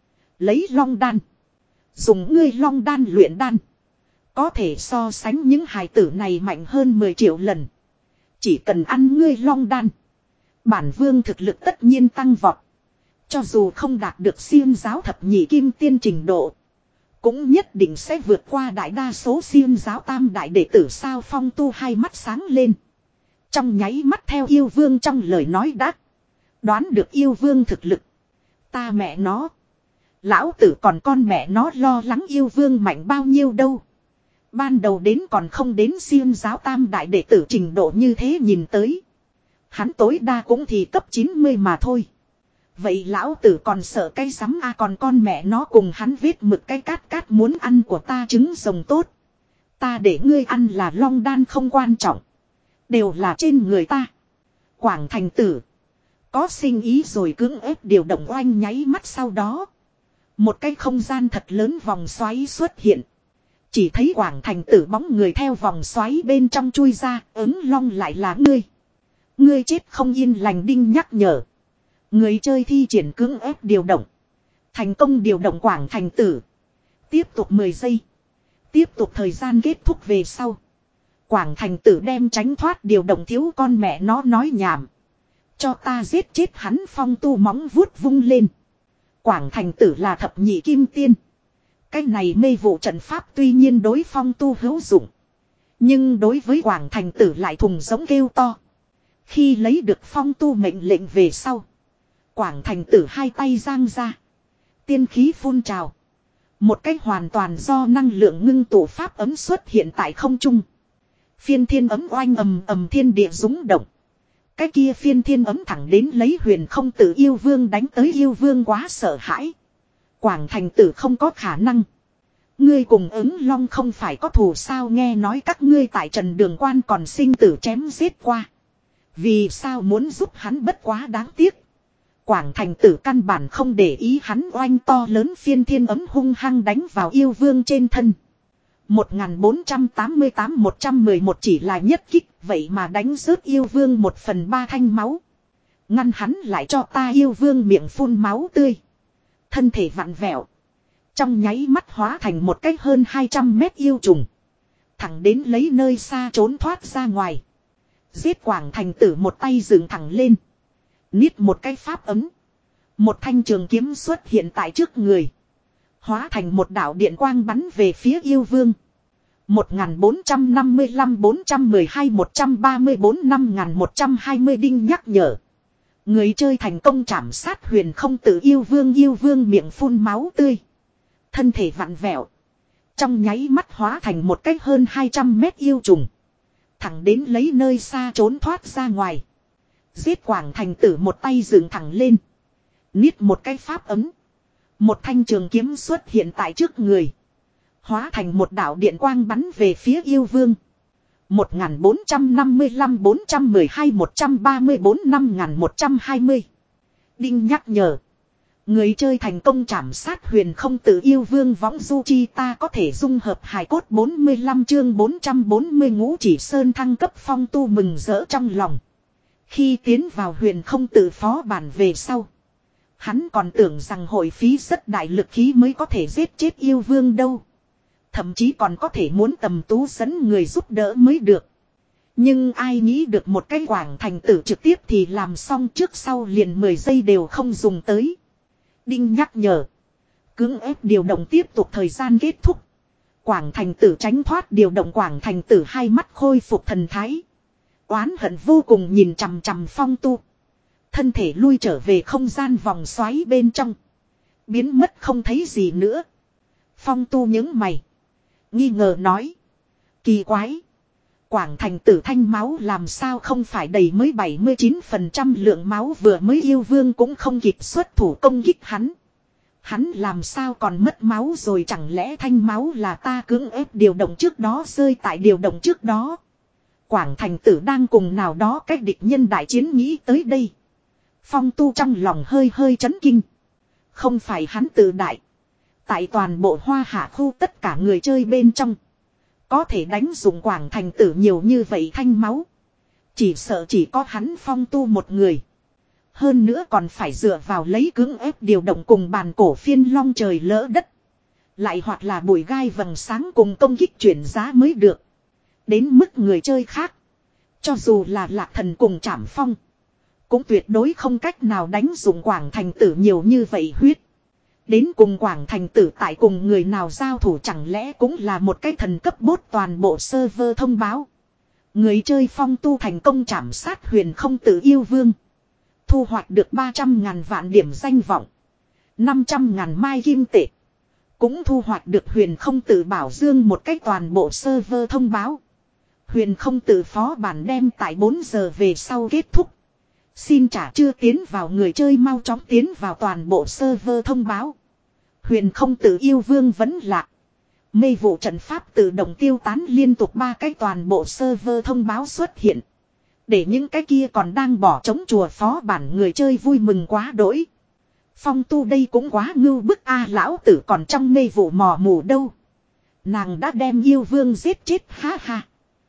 Lấy long đan. Dùng ngươi long đan luyện đan. Có thể so sánh những hài tử này mạnh hơn mười triệu lần. Chỉ cần ăn ngươi long đan. Bản vương thực lực tất nhiên tăng vọt. Cho dù không đạt được xiêm giáo thập nhị kim tiên trình độ. Cũng nhất định sẽ vượt qua đại đa số xiêm giáo tam đại đệ tử sao. Phong Tu hai mắt sáng lên. Trong nháy mắt theo yêu vương trong lời nói đắc. Đoán được yêu vương thực lực. Ta mẹ nó. Lão tử còn con mẹ nó lo lắng yêu vương mạnh bao nhiêu đâu. Ban đầu đến còn không đến xiêm giáo tam đại đệ tử trình độ như thế nhìn tới. Hắn tối đa cũng thì cấp chín mươi mà thôi. Vậy lão tử còn sợ cái sắm a còn con mẹ nó cùng hắn viết mực cái cát cát muốn ăn của ta trứng rồng tốt. Ta để ngươi ăn là long đan không quan trọng. Đều là trên người ta. Quảng Thành Tử. Có sinh ý rồi cưỡng ép điều động oanh nháy mắt sau đó. Một cái không gian thật lớn vòng xoáy xuất hiện. Chỉ thấy Quảng Thành Tử bóng người theo vòng xoáy bên trong chui ra, Ứng Long lại là ngươi. Ngươi chết không yên lành đinh nhắc nhở. Người chơi thi triển cưỡng ép điều động. Thành công điều động Quảng Thành Tử. Tiếp tục mười giây. Tiếp tục thời gian kết thúc về sau. Quảng Thành Tử đem tránh thoát điều động thiếu con mẹ nó nói nhảm. Cho ta giết chết hắn. Phong Tu móng vuốt vung lên. Quảng Thành Tử là thập nhị kim tiên. Cái này mê vụ trận pháp tuy nhiên đối Phong Tu hữu dụng. Nhưng đối với Quảng Thành Tử lại thùng giống kêu to. Khi lấy được Phong Tu mệnh lệnh về sau. Quảng Thành Tử hai tay giang ra. Tiên khí phun trào. Một cách hoàn toàn do năng lượng ngưng tụ pháp ấm xuất hiện tại không trung. Phiên thiên ấm oanh ầm ầm thiên địa rúng động. Cái kia phiên thiên ấm thẳng đến lấy Huyền Không Tử yêu vương đánh tới. Yêu vương quá sợ hãi. Quảng Thành Tử không có khả năng. Ngươi cùng Ứng Long không phải có thù sao, nghe nói các ngươi tại Trần Đường Quan còn sinh tử chém giết qua. Vì sao muốn giúp hắn bất quá đáng tiếc. Quảng Thành Tử căn bản không để ý hắn oanh to lớn phiên thiên ấm hung hăng đánh vào yêu vương trên thân. một nghìn bốn trăm tám mươi tám một trăm mười một chỉ là nhất kích, vậy mà đánh rớt yêu vương một phần ba thanh máu. Ngăn hắn lại cho ta. Yêu vương miệng phun máu tươi. Thân thể vặn vẹo. Trong nháy mắt hóa thành một cái hơn hai trăm mét yêu trùng. Thẳng đến lấy nơi xa trốn thoát ra ngoài. Giết Quảng Thành Tử một tay dựng thẳng lên. Niết một cái pháp ấm. Một thanh trường kiếm xuất hiện tại trước người. Hóa thành một đạo điện quang bắn về phía yêu vương. một nghìn bốn trăm năm mươi lăm bốn trăm mười hai một trăm ba mươi bốn năm nghìn một trăm hai mươi đinh nhắc nhở. Người chơi thành công trảm sát Huyền Không Tử yêu vương. Yêu vương miệng phun máu tươi. Thân thể vặn vẹo. Trong nháy mắt hóa thành một cách hơn hai trăm mét yêu trùng. Thẳng đến lấy nơi xa trốn thoát ra ngoài. Giết Quảng Thành Tử một tay dựng thẳng lên. Niết một cái pháp ấm. Một thanh trường kiếm xuất hiện tại trước người. Hóa thành một đạo điện quang bắn về phía yêu vương. một nghìn bốn trăm năm mươi lăm bốn trăm mười hai một trăm ba mươi bốn năm nghìn một trăm hai mươi. Đinh nhắc nhở. Người chơi thành công trảm sát Huyền Không Tử yêu vương võng du chi. Ta có thể dung hợp hài cốt. Bốn mươi lăm chương bốn trăm bốn mươi Ngũ Chỉ Sơn thăng cấp. Phong Tu mừng rỡ trong lòng. Khi tiến vào Huyền Không Tử phó bản về sau. Hắn còn tưởng rằng hội phí rất đại lực khí mới có thể giết chết yêu vương đâu. Thậm chí còn có thể muốn tầm tú dẫn người giúp đỡ mới được. Nhưng ai nghĩ được một cái Quảng Thành Tử trực tiếp thì làm xong, trước sau liền mười giây đều không dùng tới. Đinh nhắc nhở. Cưỡng ép điều động tiếp tục thời gian kết thúc. Quảng Thành Tử tránh thoát điều động. Quảng Thành Tử hai mắt khôi phục thần thái. Oán hận vô cùng nhìn chằm chằm Phong Tu. Thân thể lui trở về không gian vòng xoáy bên trong. Biến mất không thấy gì nữa. Phong Tu nhướng mày. Nghi ngờ nói. Kỳ quái. Quảng Thành Tử thanh máu làm sao không phải đầy, mới bảy mươi chín phần trăm lượng máu, vừa mới yêu vương cũng không kịp xuất thủ công kích hắn. Hắn làm sao còn mất máu rồi, chẳng lẽ thanh máu là ta cưỡng ép điều động trước đó rơi tại điều động trước đó. Quảng Thành Tử đang cùng nào đó cách địch nhân đại chiến nghĩ tới đây. Phong Tu trong lòng hơi hơi chấn kinh. Không phải hắn tự đại. Tại toàn bộ Hoa Hạ khu tất cả người chơi bên trong. Có thể đánh dụng Quảng Thành Tử nhiều như vậy thanh máu. Chỉ sợ chỉ có hắn Phong Tu một người. Hơn nữa còn phải dựa vào lấy cưỡng ép điều động cùng bàn cổ phiên long trời lỡ đất. Lại hoặc là bụi gai vầng sáng cùng công kích chuyển giá mới được. Đến mức người chơi khác. Cho dù là Lạc Thần cùng Trảm Phong. Cũng tuyệt đối không cách nào đánh dụng Quảng Thành Tử nhiều như vậy huyết. Đến cùng Quảng Thành Tử tại cùng người nào giao thủ chẳng lẽ cũng là một cái thần cấp bốt toàn bộ server thông báo. Người chơi Phong Tu thành công trảm sát Huyền Không Tử yêu vương. Thu hoạch được ba trăm ngàn vạn điểm danh vọng. năm trăm ngàn mai kim tệ. Cũng thu hoạch được Huyền Không Tử bảo dương một cách toàn bộ server thông báo. Huyền Không Tử phó bản đem tại bốn giờ về sau kết thúc. Xin trả chưa tiến vào người chơi mau chóng tiến vào toàn bộ server thông báo. Huyền Không Tử yêu vương vẫn lạc. Mê vụ trận pháp tự động tiêu tán liên tục ba cái toàn bộ server thông báo xuất hiện. Để những cái kia còn đang bỏ trống chùa phó bản người chơi vui mừng quá đỗi. Phong Tu đây cũng quá ngưu bức a, lão tử còn trong mê vụ mò mù đâu. Nàng đã đem yêu vương giết chết ha ha.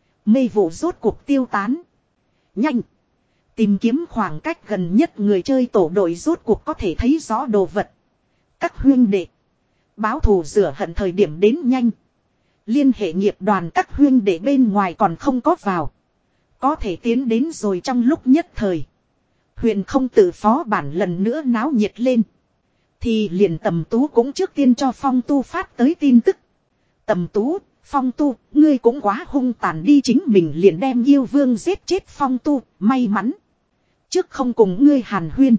Mê vụ rốt cuộc tiêu tán. Nhanh. Tìm kiếm khoảng cách gần nhất người chơi tổ đội rốt cuộc có thể thấy rõ đồ vật. Các huynh đệ. Báo thù rửa hận thời điểm đến nhanh. Liên hệ nghiệp đoàn các huynh đệ bên ngoài còn không có vào. Có thể tiến đến rồi trong lúc nhất thời. Huyền Không Tử phó bản lần nữa náo nhiệt lên. Thì liền Tầm Tú cũng trước tiên cho Phong Tu phát tới tin tức. Tầm Tú, Phong Tu, ngươi cũng quá hung tàn đi, chính mình liền đem yêu vương giết chết Phong Tu, may mắn. Trước không cùng ngươi hàn huyên.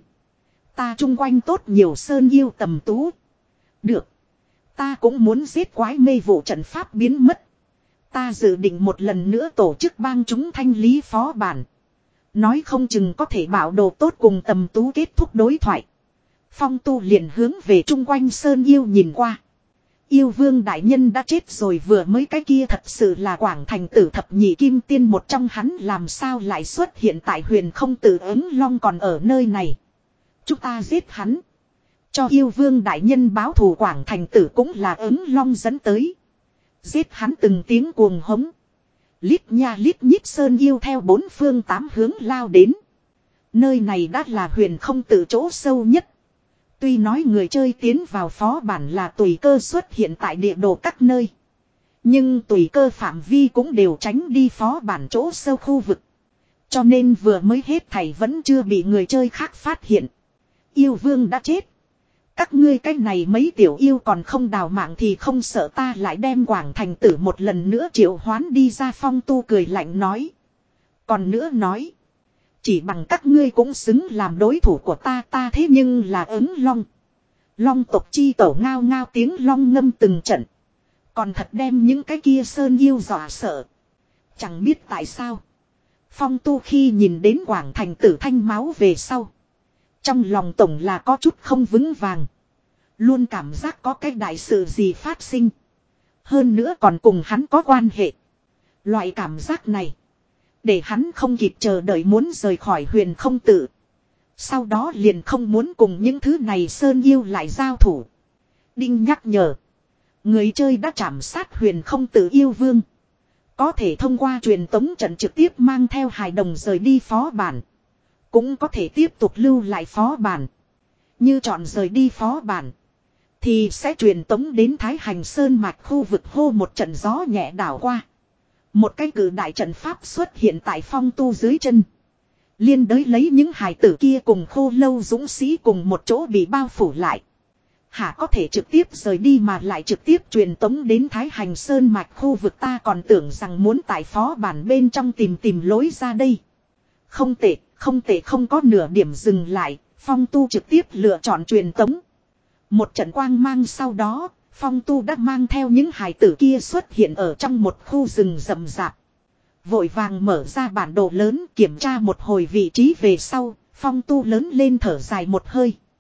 Ta chung quanh tốt nhiều sơn yêu. Tầm Tú. Được. Ta cũng muốn giết quái mê vụ trận pháp biến mất. Ta dự định một lần nữa tổ chức bang chúng thanh lý phó bản. Nói không chừng có thể bảo đồ tốt cùng Tầm Tú kết thúc đối thoại. Phong Tu liền hướng về chung quanh sơn yêu nhìn qua. Yêu vương đại nhân đã chết rồi, vừa mới cái kia thật sự là Quảng Thành Tử thập nhị kim tiên một trong, hắn làm sao lại xuất hiện tại Huyền Không Tử ứng long còn ở nơi này. Chúng ta giết hắn. Cho yêu vương đại nhân báo thù. Quảng Thành Tử cũng là ứng long dẫn tới. Giết hắn từng tiếng cuồng hống. Lít nha lít nhít sơn yêu theo bốn phương tám hướng lao đến. Nơi này đã là Huyền Không Tử chỗ sâu nhất. Tuy nói người chơi tiến vào phó bản là tùy cơ xuất hiện tại địa đồ các nơi. Nhưng tùy cơ phạm vi cũng đều tránh đi phó bản chỗ sâu khu vực. Cho nên vừa mới hết thảy vẫn chưa bị người chơi khác phát hiện. Yêu vương đã chết. Các ngươi cái này mấy tiểu yêu còn không đào mạng thì không sợ ta lại đem Quảng Thành Tử một lần nữa triệu hoán đi ra. Phong Tu cười lạnh nói. Còn nữa nói. Chỉ bằng các ngươi cũng xứng làm đối thủ của ta. Ta thế nhưng là ứng long. Long tộc chi tổ, ngao ngao tiếng long ngâm từng trận. Còn thật đem những cái kia sơn yêu dọa sợ. Chẳng biết tại sao. Phong Tu khi nhìn đến Quảng Thành Tử thanh máu về sau. Trong lòng tổng là có chút không vững vàng. Luôn cảm giác có cái đại sự gì phát sinh. Hơn nữa còn cùng hắn có quan hệ. Loại cảm giác này. Để hắn không kịp chờ đợi muốn rời khỏi Huyền Không Tử. Sau đó liền không muốn cùng những thứ này sơn yêu lại giao thủ. Đinh nhắc nhở. Người chơi đã trảm sát Huyền Không Tử yêu vương. Có thể thông qua truyền tống trận trực tiếp mang theo hài đồng rời đi phó bản. Cũng có thể tiếp tục lưu lại phó bản. Như chọn rời đi phó bản. Thì sẽ truyền tống đến Thái Hành Sơn mạch khu vực, hô một trận gió nhẹ đảo qua. Một cái cử đại trận pháp xuất hiện tại Phong Tu dưới chân. Liên đới lấy những hài tử kia cùng khô lâu dũng sĩ cùng một chỗ bị bao phủ lại. Hả, có thể trực tiếp rời đi mà lại trực tiếp truyền tống đến Thái Hành Sơn mạch khu vực, ta còn tưởng rằng muốn tại phó bản bên trong tìm tìm lối ra đây. Không tệ, không tệ, không có nửa điểm dừng lại, Phong Tu trực tiếp lựa chọn truyền tống. Một trận quang mang sau đó, Phong Tu đã mang theo những hài tử kia xuất hiện ở trong một khu rừng rậm rạp. Vội vàng mở ra bản đồ lớn kiểm tra một hồi vị trí về sau, Phong Tu lớn lên thở dài một hơi.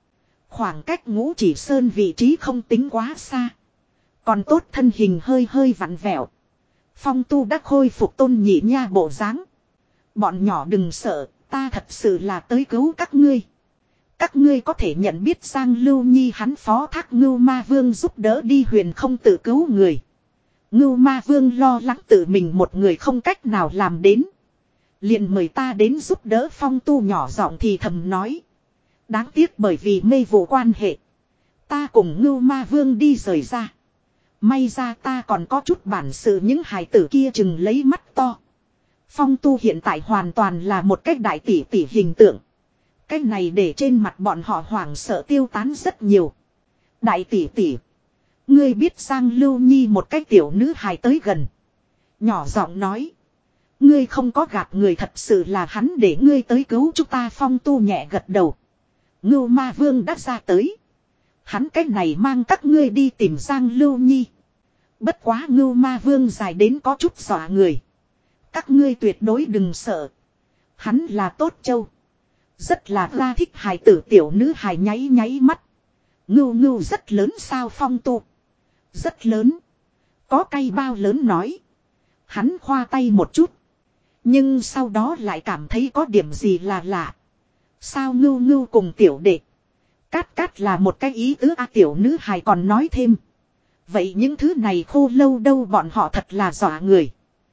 Khoảng cách Ngũ Chỉ Sơn vị trí không tính quá xa. Còn tốt thân hình hơi hơi vặn vẹo. Phong Tu đã khôi phục Tôn Nhị Nha bộ dáng. Bọn nhỏ đừng sợ, ta thật sự là tới cứu các ngươi. Các ngươi có thể nhận biết Giang Lưu Nhi hắn phó thác Ngưu Ma Vương giúp đỡ đi huyền không tự cứu người. Ngưu Ma Vương lo lắng tự mình một người không cách nào làm đến. Liền mời ta đến giúp đỡ Phong Tu nhỏ giọng thì thầm nói. Đáng tiếc bởi vì mê vụ quan hệ. Ta cùng Ngưu Ma Vương đi rời ra. May ra ta còn có chút bản sự những hài tử kia chừng lấy mắt to. Phong Tu hiện tại hoàn toàn là một cách đại tỷ tỷ hình tượng. Cái này để trên mặt bọn họ hoảng sợ tiêu tán rất nhiều. Đại tỷ tỷ. Ngươi biết Giang Lưu Nhi một cái tiểu nữ hài tới gần. Nhỏ giọng nói. Ngươi không có gạt người thật sự là hắn để ngươi tới cứu chúng ta. Phong Tu nhẹ gật đầu. Ngưu Ma Vương đã ra tới. Hắn cái này mang các ngươi đi tìm Giang Lưu Nhi. Bất quá Ngưu Ma Vương dài đến có chút dọa người. Các ngươi tuyệt đối đừng sợ. Hắn là tốt châu. Rất là ra thích hài tử tiểu nữ hài nháy nháy mắt. Ngưu ngưu rất lớn sao Phong Tu. Rất lớn. Có cây bao lớn nói. Hắn khoa tay một chút. Nhưng sau đó lại cảm thấy có điểm gì là lạ. Sao ngưu ngưu cùng tiểu đệ. Cát cát là một cái ý tứ a tiểu nữ hài còn nói thêm. Vậy những thứ này khô lâu đâu bọn họ thật là dọa người.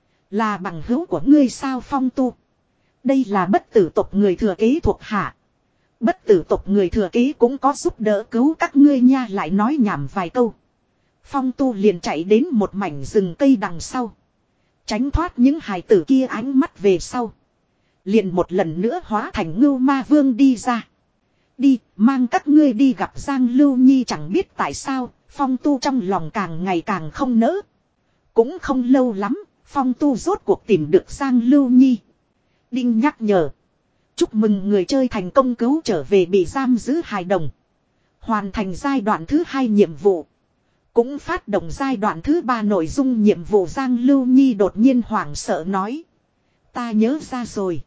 Là bằng hữu của ngươi sao Phong Tu. Đây là bất tử tộc người thừa kế thuộc hạ. Bất tử tộc người thừa kế cũng có giúp đỡ cứu các ngươi nha lại nói nhảm vài câu. Phong Tu liền chạy đến một mảnh rừng cây đằng sau. Tránh thoát những hài tử kia ánh mắt về sau. Liền một lần nữa hóa thành Ngưu Ma Vương đi ra. Đi, mang các ngươi đi gặp Giang Lưu Nhi chẳng biết tại sao, Phong Tu trong lòng càng ngày càng không nỡ. Cũng không lâu lắm, Phong Tu rốt cuộc tìm được Giang Lưu Nhi. Đinh nhắc nhở. Chúc mừng người chơi thành công cứu trở về bị giam giữ hài đồng. Hoàn thành giai đoạn thứ hai nhiệm vụ. Cũng phát động giai đoạn thứ ba nội dung nhiệm vụ. Giang Lưu Nhi đột nhiên hoảng sợ nói. Ta nhớ ra rồi.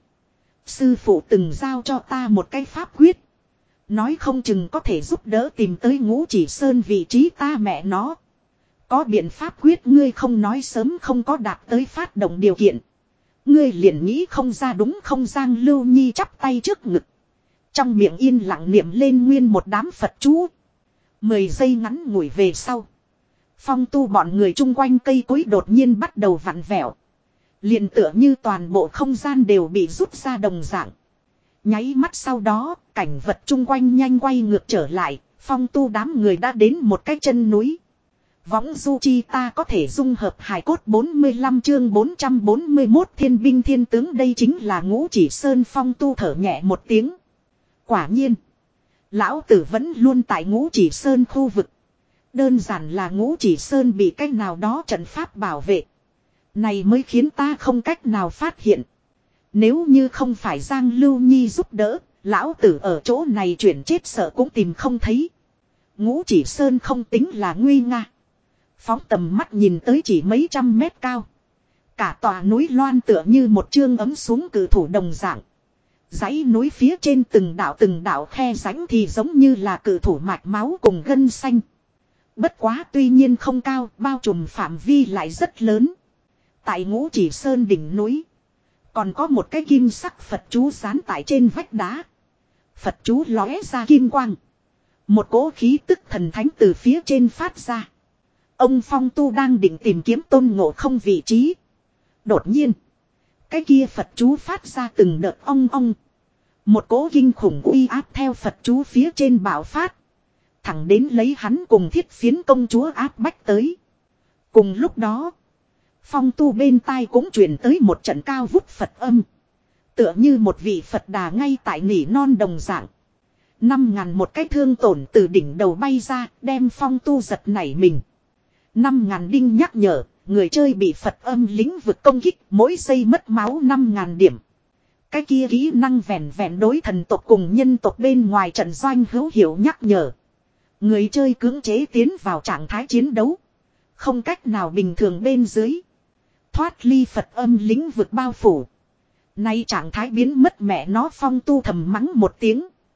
Sư phụ từng giao cho ta một cái pháp quyết. Nói không chừng có thể giúp đỡ tìm tới Ngũ Chỉ Sơn vị trí ta mẹ nó. Có biện pháp quyết ngươi không nói sớm không có đạt tới phát động điều kiện. Ngươi liền nghĩ không ra đúng không Giang Lưu Nhi chắp tay trước ngực. Trong miệng yên lặng niệm lên nguyên một đám Phật chú. Mười giây ngắn ngủi về sau. Phong Tu bọn người chung quanh cây cối đột nhiên bắt đầu vặn vẹo. Liền tựa như toàn bộ không gian đều bị rút ra đồng dạng. Nháy mắt sau đó, cảnh vật chung quanh nhanh quay ngược trở lại, Phong Tu đám người đã đến một cái chân núi. Võng du chi ta có thể dung hợp hài cốt bốn mươi lăm chương bốn trăm bốn mươi mốt thiên binh thiên tướng đây chính là Ngũ Chỉ Sơn. Phong Tu thở nhẹ một tiếng. Quả nhiên, lão tử vẫn luôn tại Ngũ Chỉ Sơn khu vực. Đơn giản là Ngũ Chỉ Sơn bị cách nào đó trận pháp bảo vệ. Này mới khiến ta không cách nào phát hiện. Nếu như không phải Giang Lưu Nhi giúp đỡ, lão tử ở chỗ này chuyển chết sợ cũng tìm không thấy. Ngũ Chỉ Sơn không tính là nguy nga. Phóng tầm mắt nhìn tới chỉ mấy trăm mét cao. Cả tòa núi loan tựa như một chương ấm xuống cử thủ đồng dạng. Dãy núi phía trên từng đảo từng đảo khe rãnh thì giống như là cử thủ mạch máu cùng gân xanh. Bất quá tuy nhiên không cao, bao trùm phạm vi lại rất lớn. Tại Ngũ Chỉ Sơn đỉnh núi. Còn có một cái kim sắc Phật chú dán tại trên vách đá. Phật chú lóe ra kim quang. Một cỗ khí tức thần thánh từ phía trên phát ra. Ông Phong Tu đang định tìm kiếm Tôn Ngộ Không vị trí. Đột nhiên. Cái kia Phật chú phát ra từng đợt ong ong. Một cỗ kinh khủng uy áp theo Phật chú phía trên bạo phát. Thẳng đến lấy hắn cùng Thiết Phiến công chúa áp bách tới. Cùng lúc đó. Phong Tu bên tai cũng truyền tới một trận cao vút Phật âm. Tựa như một vị Phật đà ngay tại nỉ non đồng dạng. Năm ngàn một cái thương tổn từ đỉnh đầu bay ra, đem Phong Tu giật nảy mình. Năm ngàn đinh nhắc nhở, người chơi bị Phật âm lĩnh vực công kích, mỗi giây mất máu năm ngàn điểm. Cái kia kỹ năng vẹn vẹn đối thần tộc cùng nhân tộc bên ngoài trận doanh hữu hiệu nhắc nhở. Người chơi cưỡng chế tiến vào trạng thái chiến đấu. Không cách nào bình thường bên dưới. Thoát ly Phật âm lĩnh vực bao phủ. Nay trạng thái biến mất mẹ nó. Phong Tu thầm mắng một tiếng.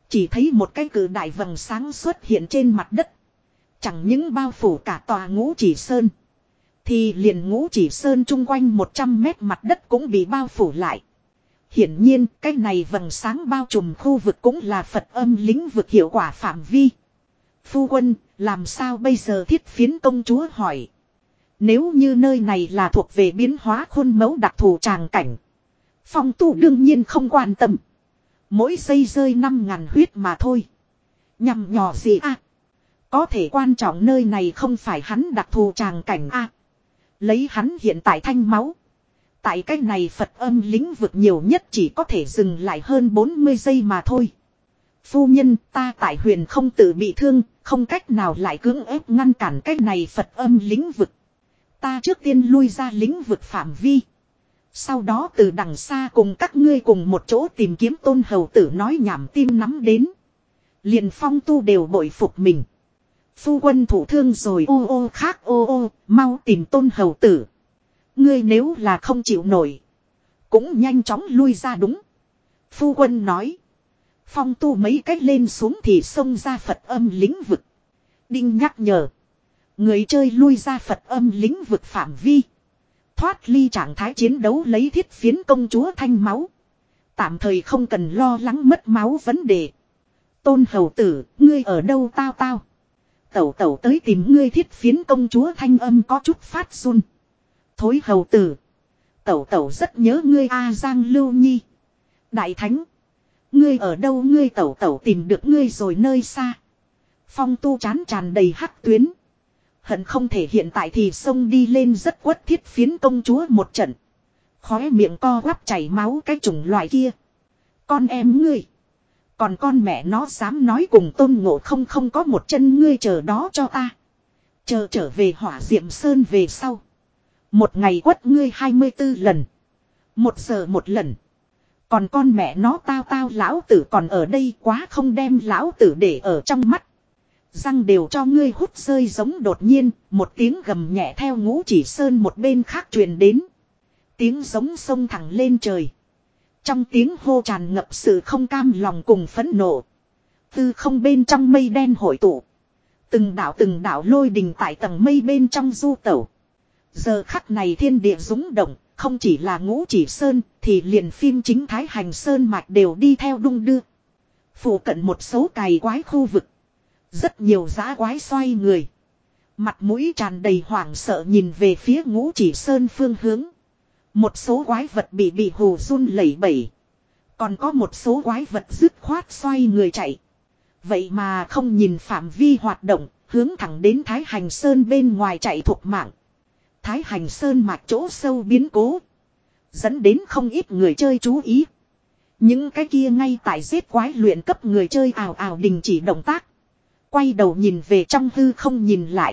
Chỉ thấy một cái cự đại vầng sáng xuất hiện trên mặt đất. Chẳng những bao phủ cả tòa Ngũ Chỉ Sơn. Thì liền Ngũ Chỉ Sơn chung quanh một trăm mét mặt đất cũng bị bao phủ lại. Hiển nhiên cái này vầng sáng bao trùm khu vực cũng là Phật âm lĩnh vực hiệu quả phạm vi. Phu quân, làm sao bây giờ Thiết Phiến công chúa hỏi. Nếu như nơi này là thuộc về biến hóa khuôn mẫu đặc thù tràng cảnh. Phong Tu đương nhiên không quan tâm. Mỗi giây rơi năm ngàn huyết mà thôi. Nhằm nhỏ gì à? Có thể quan trọng nơi này không phải hắn đặc thù tràng cảnh à? Lấy hắn hiện tại thanh máu. Tại cách này Phật âm lĩnh vực nhiều nhất chỉ có thể dừng lại hơn bốn mươi giây mà thôi. Phu nhân, ta tại huyền không tự bị thương, không cách nào lại cưỡng ép ngăn cản cách này Phật âm lĩnh vực. Ta trước tiên lui ra lĩnh vực phạm vi. Sau đó từ đằng xa cùng các ngươi cùng một chỗ tìm kiếm Tôn hầu tử nói nhảm tim nắm đến. Liền Phong Tu đều bội phục mình. Phu quân thủ thương rồi ô ô khác ô ô, mau tìm Tôn hầu tử. Ngươi nếu là không chịu nổi, cũng nhanh chóng lui ra đúng. Phu quân nói. Phong Tu mấy cách lên xuống thì xông ra Phật âm lĩnh vực. Đinh nhắc nhở. Người chơi lui ra Phật âm lĩnh vực phạm vi. Thoát ly trạng thái chiến đấu lấy Thiết Phiến công chúa thanh máu. Tạm thời không cần lo lắng mất máu vấn đề. Tôn hầu tử, ngươi ở đâu tao tao. Tẩu tẩu tới tìm ngươi Thiết Phiến công chúa thanh âm có chút phát run. Thối hầu tử. Tẩu tẩu rất nhớ ngươi A Giang Lưu Nhi. Đại thánh. Ngươi ở đâu ngươi tẩu tẩu tìm được ngươi rồi nơi xa. Phong Tu chán tràn đầy hắc tuyến. Hận không thể hiện tại thì xông đi lên rất quất Thiết Phiến công chúa một trận. Khóe miệng co quắp chảy máu cái chủng loại kia. Con em ngươi. Còn con mẹ nó dám nói cùng Tôn Ngộ Không không có một chân ngươi chờ đó cho ta. Chờ trở về Hỏa Diệm Sơn về sau. Một ngày quất ngươi hai mươi tư lần. Một giờ một lần. Còn con mẹ nó tao tao lão tử còn ở đây quá không đem lão tử để ở trong mắt. Răng đều cho ngươi hút rơi giống đột nhiên, một tiếng gầm nhẹ theo Ngũ Chỉ Sơn một bên khác truyền đến. Tiếng giống sông thẳng lên trời. Trong tiếng hô tràn ngập sự không cam lòng cùng phẫn nộ. Tư không bên trong mây đen hội tụ. Từng đảo từng đảo lôi đình tại tầng mây bên trong du tẩu. Giờ khắc này thiên địa rúng động, không chỉ là Ngũ Chỉ Sơn, thì liền phim chính Thái Hành Sơn mạch đều đi theo đung đưa. Phủ cận một số cày quái khu vực. Rất nhiều dã quái xoay người. Mặt mũi tràn đầy hoảng sợ nhìn về phía Ngũ Chỉ Sơn phương hướng. Một số quái vật bị bị hù run lẩy bẩy. Còn có một số quái vật dứt khoát xoay người chạy. Vậy mà không nhìn phạm vi hoạt động, hướng thẳng đến Thái Hành Sơn bên ngoài chạy thục mạng. Thái Hành Sơn mạch chỗ sâu biến cố. Dẫn đến không ít người chơi chú ý. Những cái kia ngay tại giết quái luyện cấp người chơi ào ào đình chỉ động tác. Quay đầu nhìn về trong hư không nhìn lại.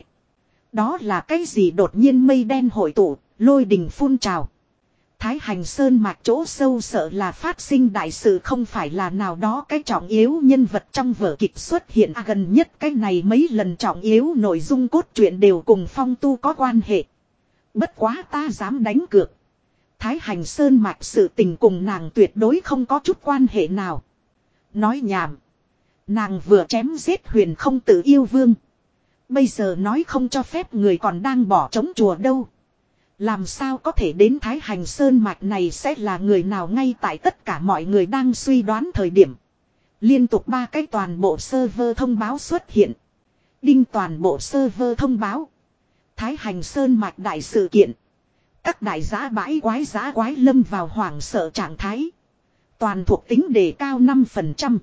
Đó là cái gì đột nhiên mây đen hội tụ, lôi đình phun trào. Thái Hành Sơn mạch chỗ sâu sợ là phát sinh đại sự không phải là nào đó cái trọng yếu nhân vật trong vở kịch xuất hiện à, gần nhất cái này mấy lần trọng yếu nội dung cốt truyện đều cùng Phong Tu có quan hệ. Bất quá ta dám đánh cược. Thái Hành Sơn mạch sự tình cùng nàng tuyệt đối không có chút quan hệ nào. Nói nhảm. Nàng vừa chém giết huyền không tự yêu vương. Bây giờ nói không cho phép người còn đang bỏ trống chùa đâu. Làm sao có thể đến Thái Hành Sơn mạch này sẽ là người nào ngay tại tất cả mọi người đang suy đoán thời điểm. Liên tục ba cái toàn bộ server thông báo xuất hiện. Đinh toàn bộ server thông báo. Thái Hành Sơn mạch đại sự kiện. Các đại giá bãi quái giá quái lâm vào hoảng sợ trạng thái. Toàn thuộc tính đề cao năm phần trăm.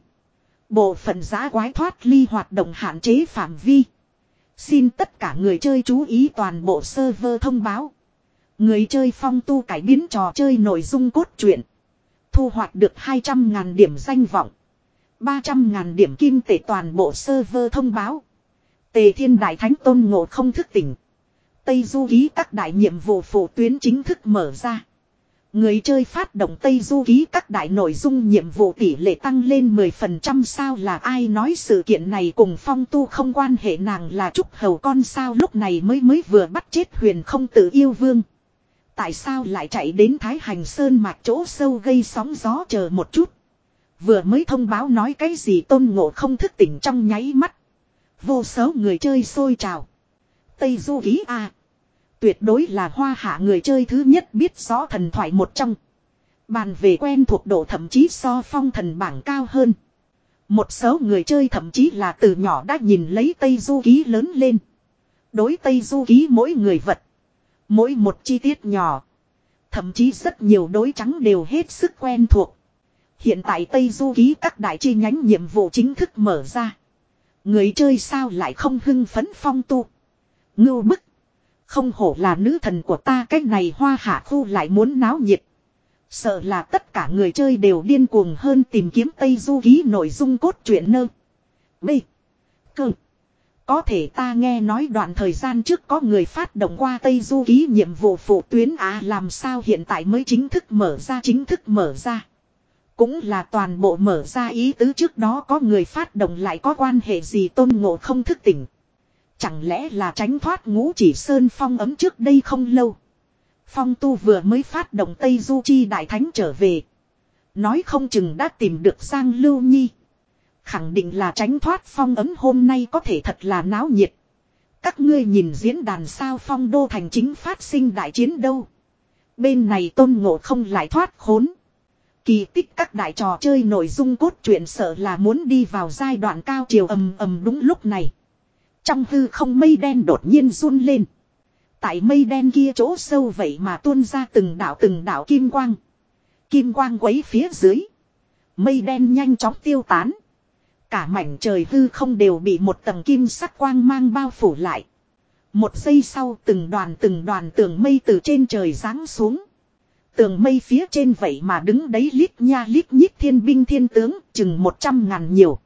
Bộ phận giá quái thoát ly hoạt động hạn chế phạm vi. Xin tất cả người chơi chú ý toàn bộ server thông báo. Người chơi Phong Tu cải biến trò chơi nội dung cốt truyện. Thu hoạch được hai trăm ngàn điểm danh vọng. ba trăm ngàn điểm kim tệ toàn bộ server thông báo. Tề Thiên Đại Thánh Tôn Ngộ Không thức tỉnh. Tây Du Ký các đại nhiệm vụ phụ tuyến chính thức mở ra. Người chơi phát động Tây Du Ký các đại nội dung nhiệm vụ tỷ lệ tăng lên mười phần trăm sao là ai nói sự kiện này cùng Phong Tu không quan hệ nàng là Trúc Hầu con sao lúc này mới mới vừa bắt chết huyền không tự yêu vương. Tại sao lại chạy đến Thái Hành Sơn mạch chỗ sâu gây sóng gió chờ một chút. Vừa mới thông báo nói cái gì Tôn Ngộ không thức tỉnh trong nháy mắt. Vô số người chơi sôi trào. Tây Du Ký A. Tuyệt đối là hoa hạ người chơi thứ nhất biết rõ thần thoại một trong. Bàn về quen thuộc độ thậm chí so phong thần bảng cao hơn. Một số người chơi thậm chí là từ nhỏ đã nhìn lấy Tây Du Ký lớn lên. Đối Tây Du Ký mỗi người vật. Mỗi một chi tiết nhỏ. Thậm chí rất nhiều đối trắng đều hết sức quen thuộc. Hiện tại Tây Du Ký các đại chi nhánh nhiệm vụ chính thức mở ra. Người chơi sao lại không hưng phấn phong tu. Ngưu bức. Không hổ là nữ thần của ta, cách này hoa hạ khu lại muốn náo nhiệt. Sợ là tất cả người chơi đều điên cuồng hơn tìm kiếm Tây Du Ký nội dung cốt truyện nơ. B. Cơ. Có thể ta nghe nói đoạn thời gian trước có người phát động qua Tây Du Ký nhiệm vụ phụ tuyến à, làm sao hiện tại mới chính thức mở ra chính thức mở ra. Cũng là toàn bộ mở ra, ý tứ trước đó có người phát động lại có quan hệ gì Tôn Ngộ không thức tỉnh. Chẳng lẽ là tránh thoát Ngũ Chỉ Sơn phong ấm trước đây không lâu. Phong tu vừa mới phát động Tây Du Chi Đại Thánh trở về. Nói không chừng đã tìm được Giang Lưu Nhi. Khẳng định là tránh thoát phong ấm, hôm nay có thể thật là náo nhiệt. Các ngươi nhìn diễn đàn sao, Phong Đô thành chính phát sinh đại chiến đâu. Bên này Tôn Ngộ không lại thoát khốn. Kỳ tích các đại trò chơi nội dung cốt truyện sợ là muốn đi vào giai đoạn cao chiều ầm ầm. Đúng lúc này, trong hư không mây đen đột nhiên run lên. Tại mây đen kia chỗ sâu vậy mà tuôn ra từng đạo từng đạo kim quang. Kim quang quấy phía dưới. Mây đen nhanh chóng tiêu tán. Cả mảnh trời hư không đều bị một tầng kim sắc quang mang bao phủ lại. Một giây sau từng đoàn từng đoàn tường mây từ trên trời giáng xuống. Tường mây phía trên vậy mà đứng đấy lít nha lít nhít thiên binh thiên tướng chừng một trăm ngàn nhiều.